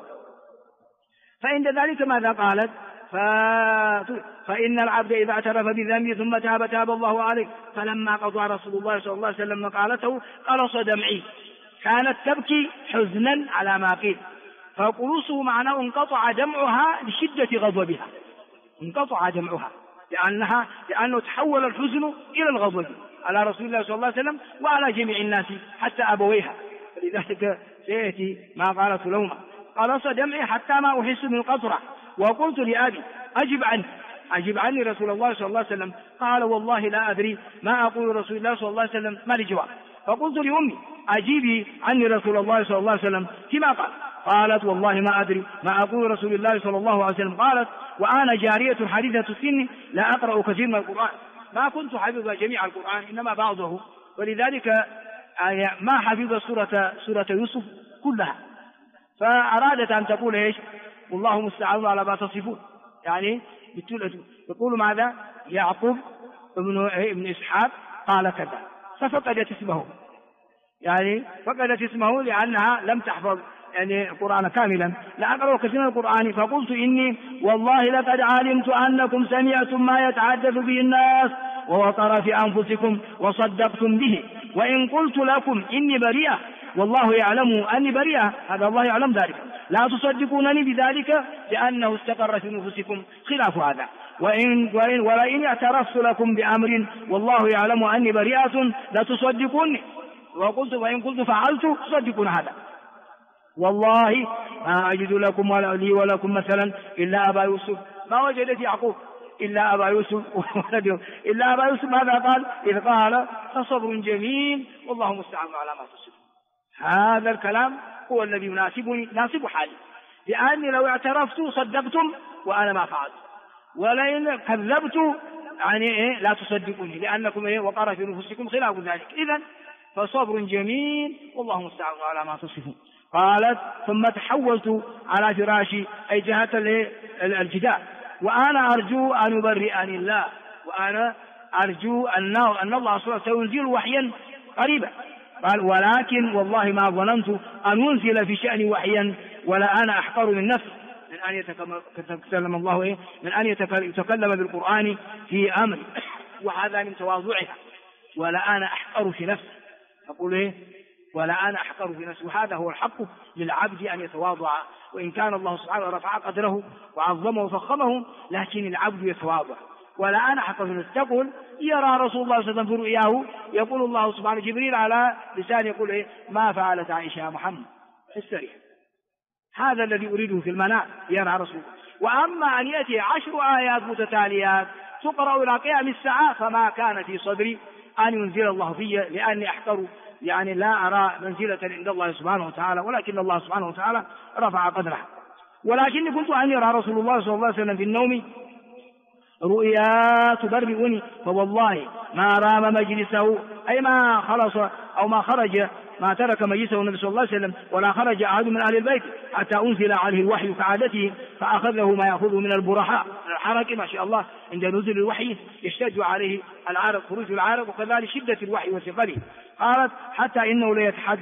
فعند ذلك ماذا قالت؟ فإن العبد إذا اعترف بذنبه ثم تاب الله عليه. فلما قضى رسول الله صلى الله عليه وسلم مقالته قلص دمعي، كانت تبكي حزنا على ما قيل، فقلوصه معناه انقطع دمعها لشدة غضبها، انقطع دمعها لأنه تحول الحزن إلى الغضب على رسول الله صلى الله عليه وسلم وعلى جميع الناس حتى أبويها. فلذلك سيأتي ما قالت لهما قلص دمعي حتى ما أحس من قطرة، وقلت لأبي أجب عني رسول الله صلى الله عليه وسلم. قال والله لا أدري ما أقول رسول الله صلى الله عليه وسلم، ما الجواب؟ فقلت لأمي أجيبي عني رسول الله صلى الله عليه وسلم كما قال. قالت والله ما أدري ما أقول رسول الله صلى الله عليه وسلم. قالت وأنا جارية حديثة السن لا أقرأ كثير من القرآن، ما كنت حفظ جميع القرآن إنما بعضه، ولذلك ما حفظ سورة يوسف كلها، فأرادت أن تقول إيش؟ والله مستعان على ما تصفون، يعني يقول ماذا؟ يعقوب ابن إسحاق قال كذا، ففقدت اسمه، يعني فقدت اسمه لأنها لم تحفظ يعني القرآن كاملا. لا أقرأ كثير من القرآن. فقلت إني والله لقد علمت أنكم سمعتم ما يتحدث به الناس ووقر في أنفسكم وصدقتم به، وإن قلت لكم إني بريئة والله يعلم أني بريئة، هذا الله يعلم ذلك، لا تصدقونني بذلك لأنه استقر في نفوسكم خلاف هذا، ولئن اعترفت لكم بأمر والله يعلم أني بريئة لا تصدقوني، وإن قلت فعلت تصدقون هذا. والله ما أجد لكم ولا لي ولكم مثلا إلا أبا يوسف، ما وجدت يعقوب إلا أبا يوسف إلا أبا يوسف. ماذا قال؟ إذ قال فصبر جميل والله مستعان على ما تصفون. هذا الكلام هو الذي يناسب حالي، لأني لو اعترفت صدقتم وأنا ما فعلت، ولئن كذبت يعني لا تصدقوني لأنكم وقر في نفوسكم خلاف ذلك. إذن فصبر جميل والله مستعان على ما تصفون. قالت ثم تحولت على فراشي أي جهة الجدار، وأنا أرجو أن يبرئني الله، وأنا أرجو أن الله سينزل وحيا قريبا. قال ولكن والله ما ظننت أن ينزل في شأن وحيا ولا أنا أحقر من نفسي من أن يتكلم الله من أن يتكلم بالقرآن في أمر، وهذا من تواضعها. ولا أنا أحقر في نفسي، أقول ولا أنا أحقر في نفسي، وهذا هو الحق للعبد أن يتواضع، وإن كان الله سبحانه رفع قدره وعظمه وفخمه، لكن العبد يتواضع. ولا أنا أحقر في نفسي. تقول يرى رسول الله صلى الله عليه وسلم في رؤياه، يقول الله سبحانه جبريل على لسان يقول ما فعلت عائشة محمد السريع، هذا الذي أريده في المنام يرى رسول الله. وأما أن يأتي 10 آيات متتاليات تقرأ إلى قيام الساعة فما كان في صدري أن ينزل الله في، لأني أحقر يعني لا أرى منزلة عند الله سبحانه وتعالى، ولكن الله سبحانه وتعالى رفع قدرها. ولكني كنت أن يرى رسول الله صلى الله عليه وسلم في النوم رؤيا تبرئني، فوالله ما رام مجلسه أي ما خلص أو ما خرج ما ترك مجلسه النبي صلى الله عليه وسلم ولا خرج أحد من أهل البيت حتى أنزل عليه الوحي كعادته، فأخذه ما يأخذه من البرحاء الحركة ما شاء الله عند نزول الوحي يشتد عليه العارض خروج العارض، وكذلك شدة الوحي وثقله. قالت حتى إنه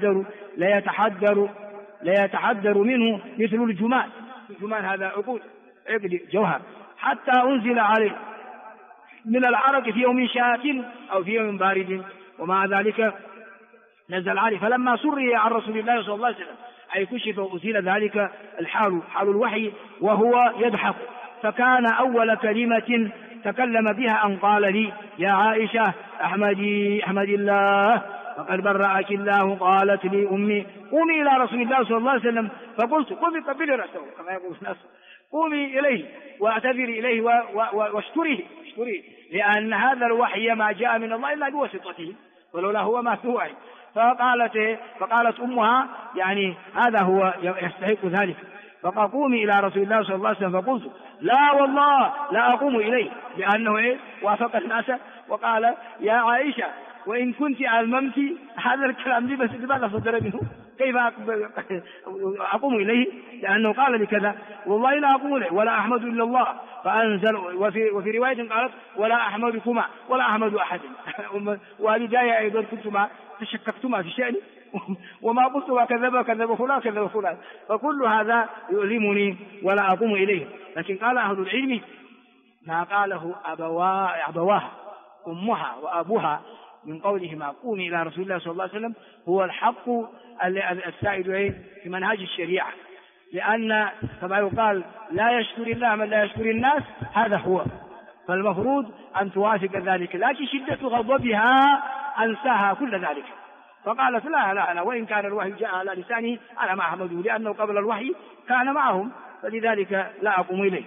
ليتحدر منه مثل الجمان هذا عقود جوهر، حتى أنزل عليه من العرق في يوم شاتٍ أو في يوم بارد، ومع ذلك نزل عليه. فلما سري عن رسول الله صلى الله عليه وسلم أي كشف وأزيل ذلك الحال حال الوحي وهو يضحك، فكان أول كلمة تكلم بها أن قال لي يا عائشة أحمدي الله فقد برأك الله. قالت لي أمي قومي إلى رسول الله صلى الله عليه وسلم، فقلت قومي قبلي رأسه كما يقول الناس، قومي إليه واعتذري إليه واشكريه لأن هذا الوحي ما جاء من الله إلا بواسطته، ولولا هو ما في وحي. فقالت أمها يعني هذا هو يستحق ذلك. فقال قومي إلى رسول الله صلى الله عليه وسلم، فقلت لا والله لا أقوم إليه، لأنه وافق الناس وقال يا عائشة وإن كنت ألممت هذا الكلام لي بس لماذا صدر منه؟ كيف أقوم إليه؟ لأنه قال لكذا والله لا أقوم إليه ولا أحمد إلا الله. فأنزل. وفي رواية قالت ولا أحمدكما ولا أحمد أحد. والدايا أيضا كنتما تشككتما في شأني وما قلت وكذب فلان كذب فلان، فكل هذا يؤلمني ولا أقوم إليه. لكن قال أهل العلم ما قاله أبواها أمها وأبوها من قولهما قومي إلى رسول الله صلى الله عليه وسلم هو الحق السائد في منهج الشريعة، لأن كما يقال لا يشكر الله من لا يشكر الناس، هذا هو، فالمفروض أن توافق ذلك. لكن شدة غضبها أنساها كل ذلك، فقالت لا أنا وإن كان الوحي جاء على لسانه أنا مع أحمد، لأنه قبل الوحي كان معهم، فلذلك لا أقوم إليه.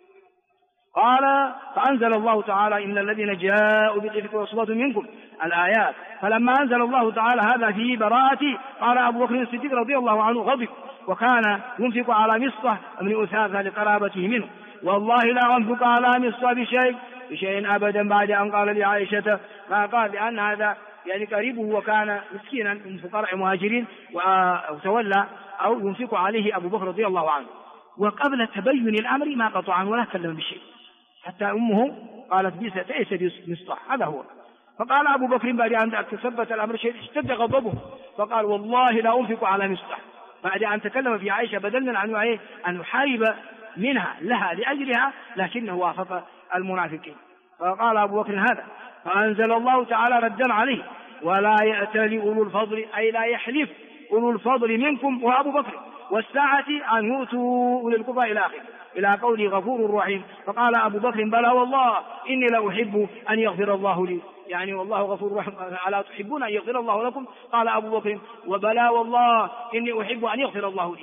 قال فأنزل الله تعالى إن الذين جاءوا بالإفك عصبة منكم الآيات. فلما أنزل الله تعالى هذا في براءتي قال أبو بكر الصديق رضي الله عنه غضب، وكان ينفق على مصطح بن أثاثة لقرابته منه، والله لا أنفق على مصطح بشيء أبدا بعد أن قال لعائشة ما قال، لأن هذا قريبه وكان مسكينا من فقراء مهاجرين وتولى أو ينفق عليه أبو بكر رضي الله عنه، وقبل تبين الأمر ما قطع عنه ولا كلم بشيء، حتى أمه قالت بئس مصطح، هذا هو. فقال أبو بكر بعد أن تثبت الأمر شيء اشتد غضبه، فقال والله لا أنفق على مصطح، بعد أن تكلم في عائشة بدلا عن أن يحارب منها لها لأجلها، لكنه وافق المنافقين. فقال أبو بكر هذا، فأنزل الله تعالى ردا عليه ولا يأتل أولو الفضل، أي لا يحلف أولو الفضل منكم وأبو بكر والساعة أن يؤتوا أولي القربى إلى آخره، إلى قوله غفور رحيم. فقال أبو بكر بلى والله إني لا أحب أن يغفر الله لي، والله غفور رحيم، ألا تحبون أن يغفر الله لكم؟ قال أبو بكر وبلى والله إني أحب أن يغفر الله لي.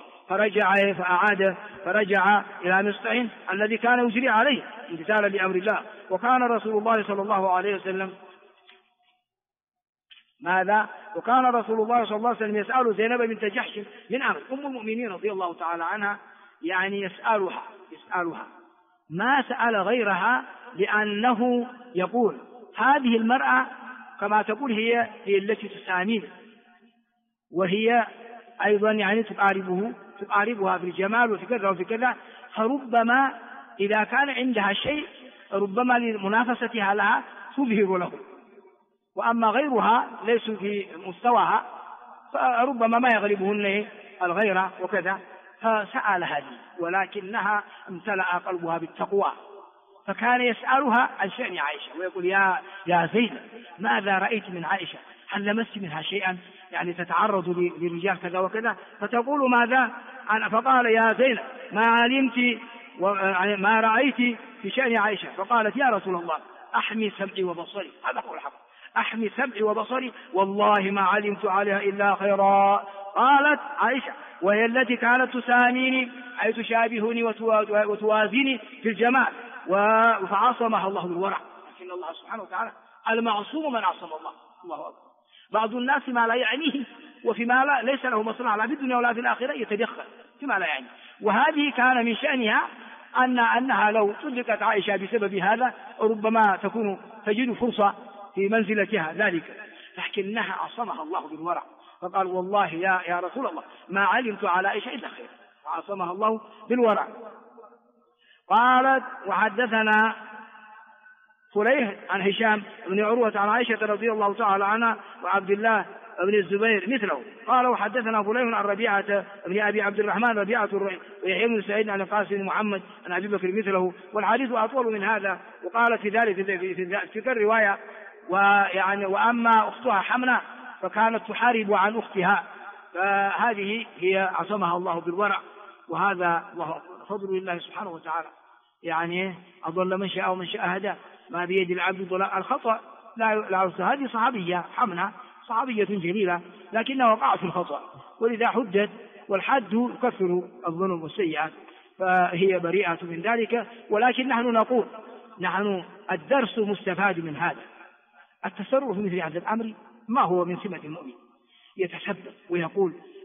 فرجع إلى مصطح الذي كان يجري عليه امتثالا لأمر الله. وكان رسول الله صلى الله عليه وسلم ماذا؟ وكان رسول الله صلى الله عليه وسلم يسأل زينب بنت جحش من أمر أم المؤمنين رضي الله تعالى عنها، يسألها ما سأل غيرها، لأنه يقول هذه المرأة كما تقول هي التي تسامين، وهي أيضا تقاربها في الجمال وفي كذا وفي كذا، فربما إذا كان عندها شيء ربما لمنافستها لها تظهر له، وأما غيرها ليسوا في مستواها فربما ما يغلبهن الغيرة وكذا، فسأل هذه، ولكنها امتلأ قلبها بالتقوى، فكان يسألها عن شأن عائشة ويقول يا زينب ماذا رأيت من عائشة؟ هل لمست منها شيئا تتعرض للرجال كذا وكذا؟ فتقول ماذا؟ فقال يا زينب ما علمت ما رأيت في شأن عائشة؟ فقالت يا رسول الله أحمي سمعي وبصري، هذا هو الحق، أحمي سمعي وبصري والله ما علمت عليها إلا خيرا. قالت عائشة وهي التي كانت تساميني أي تشابهني وتوازيني في الجمال، فعصمها الله بالورع. لكن الله سبحانه وتعالى المعصوم من عصم الله أكبر. بعض الناس ما لا يعنيه وفيما ليس له مصلحة لا في الدنيا ولا في الآخرة يتدخل فيما لا يعني، وهذه كان من شأنها أنها لو طلقت عائشة بسبب هذا ربما تجد فرصة في منزلتها ذلك، لكنها عصمها الله بالورع، فقال والله يا رسول الله ما علمت على عائشة إلا خير، وعصمها الله بالورع. قالت وحدثنا فليح عن هشام بن عروة عن عائشة رضي الله تعالى عنها وعبد الله بن الزبير مثله. قال وحدثنا فليح عن ربيعة بن أبي عبد الرحمن ربيعة ويحيى بن سعيد عن القاسم بن محمد عن أبي بكر مثله، والحديث أطول من هذا. وقال في ذلك في الرواية وأما أختها حمنة فكانت تحارب عن أختها، فهذه هي عصمها الله بالورع، وهذا فضل الله سبحانه وتعالى، أضل من شاء ومن شاء هدى، ما بيد العبد ضلال الخطأ لا هذه صحابية حمنة صحابية جليلة لكنها وقعت في الخطأ، ولذا حدت، والحد يكفر الظلم والسيئات، فهي بريئة من ذلك. ولكن نحن نقول الدرس مستفاد من هذا، التصرف مثل هذا الأمر ما هو من سمة المؤمن، يتسبب ويقول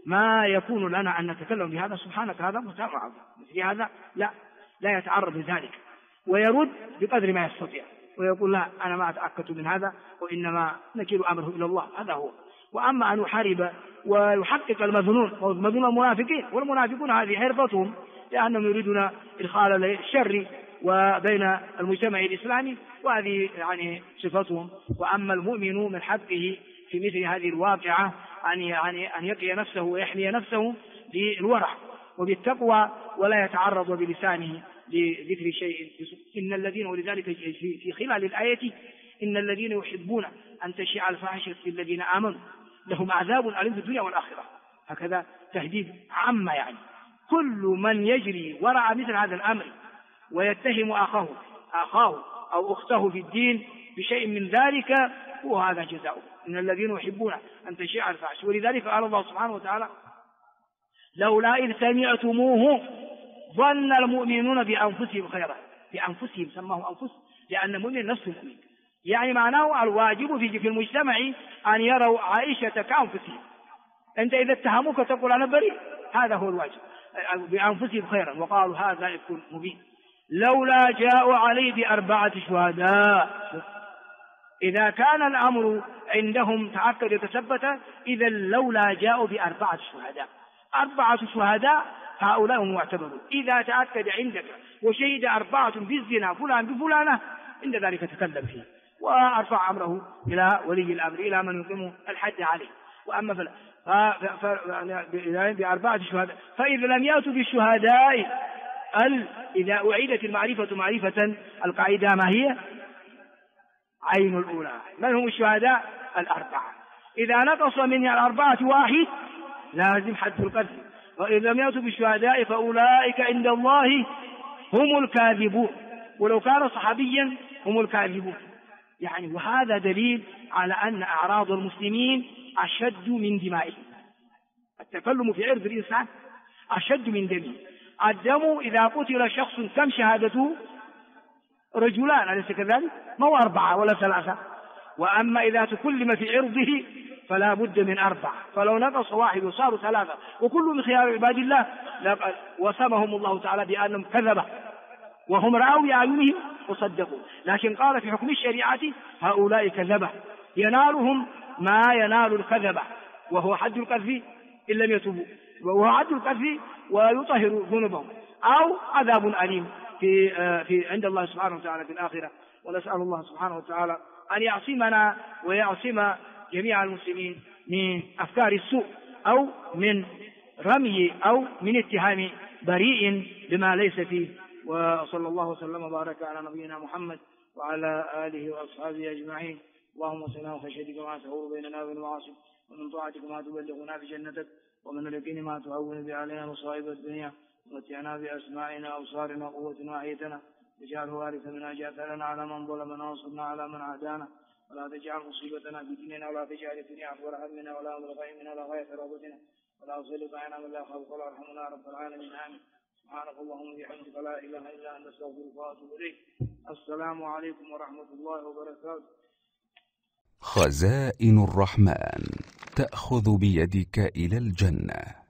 ما يكون لنا أن نتكلم بهذا سبحانك هذا متابعة مثل هذا لا يتعرض لذلك، ويرد بقدر ما يستطيع ويقول لا أنا ما أتأكد من هذا وإنما نكل أمره إلى الله. هذا هو. وأما أن يحارب ويحقق المظنون المنافقين، والمنافقون هذه حرفتهم لأنهم يريدون إدخال الشر وبين المجتمع الإسلامي، وهذه يعني صفتهم. وأما المؤمن من حقه في مثل هذه الواقعة أن يقي نفسه ويحمي نفسه بالورع وبالتقوى ولا يتعرض بلسانه لذكر شيء. إن الذين، ولذلك في خلال الآية إن الذين يحبون أن تشيع الفاحشة في الذين آمنوا لهم عذاب أليم في الدنيا والآخرة. هكذا تهديد عامة، يعني كل من يجري وراء مثل هذا الأمر ويتهم أخاه أو أخته في الدين بشيء من ذلك هو هذا جزاؤه. إن الذين يحبون أن تشيع الفاحشة. ولذلك قال الله سبحانه وتعالى لولا إذ سمعتموه ظن المؤمنون بأنفسهم خيرا. بأنفسهم سماه أنفس لأن المؤمن نفسه مؤمن، يعني معناه الواجب في المجتمع أن يروا عائشة كأنفسهم. أنت إذا اتهموك تقول أنا بريء، هذا هو الواجب. بأنفسهم خيرا وقالوا هذا إفك مبين لولا جاءوا عليه بأربعة شهداء. إذا كان الأمر عندهم تأكد يتثبت، إذا لولا جاءوا بأربعة شهداء. 4 شهداء هؤلاء هم معتبرون. إذا تأكد عندك وشهد 4 بالزنا فلان بفلانة، عند ذلك تكلم فيه وأرفع أمره إلى ولي الأمر إلى من يقيم الحد عليه. وأما ب4 شهداء فإذا لم يأتوا بالشهداء إذا أعيدت المعرفة معرفة القاعدة ما هي؟ عين الأولى. من هم الشهداء؟ 4. إذا نقص من 4 واحد لازم حد القذف. وإذا لم يأتوا بالشهداء فأولئك عند الله هم الكاذبون، ولو كان صحابيا هم الكاذبون. يعني وهذا دليل على أن أعراض المسلمين أشد من دمائهم. التكلم في عرض الإنسان أشد من دمه. الدم إذا قتل شخص كم شهادته؟ رجلان، أليس كذلك؟ ما هو 4 ولا 3. وأما إذا تكلم في عرضه فلا بد من 4. فلو نقص واحد وصاروا 3 وكل من خيار عباد الله وسمهم الله تعالى بأنهم كذبة وهم رأوا بأعينهم وصدقوا. لكن قال في حكم الشريعة هؤلاء كذبة ينالهم ما ينال الكذبة، وهو حد القذف إن لم يتوبوا، وهو حد القذف ويطهر ذنوبهم، أو عذاب أليم في عند الله سبحانه وتعالى في الآخرة. ونسأل الله سبحانه وتعالى أن يعصمنا ويعصم جميع المسلمين من أفكار السوء أو من رمي أو من اتهام بريء بما ليس فيه. وصلى الله وسلم وبارك على نبينا محمد وعلى آله وأصحابه أجمعين. اللهم صل وخشيتك ما تهور بيننا وبين المعاصي، ومن طاعتك ما تبلغنا بجنتك، ومن اليقين ما تهون به علينا مصائب الدنيا، ومتعنا بأسماعنا وأبصارنا وقوتنا وحياتنا، واجعله وارثا منا، اجعل لنا على من ظلمنا وانصرنا على من عادانا، ولا تجعل مصيبتنا في ديننا، ولا تجعل الدنيا أكبر همنا ولا مبلغ علمنا ولا غاية رغبتنا، ولا تسلط علينا من لا يخافك ولا يرحمنا يا رب العالمين. آمين. سبحانك اللهم وبحمدك لا إله إلا أنت أستغفرك وأتوب إليك. السلام عليكم ورحمة الله وبركاته. خزائن الرحمن تأخذ بيدك إلى الجنة.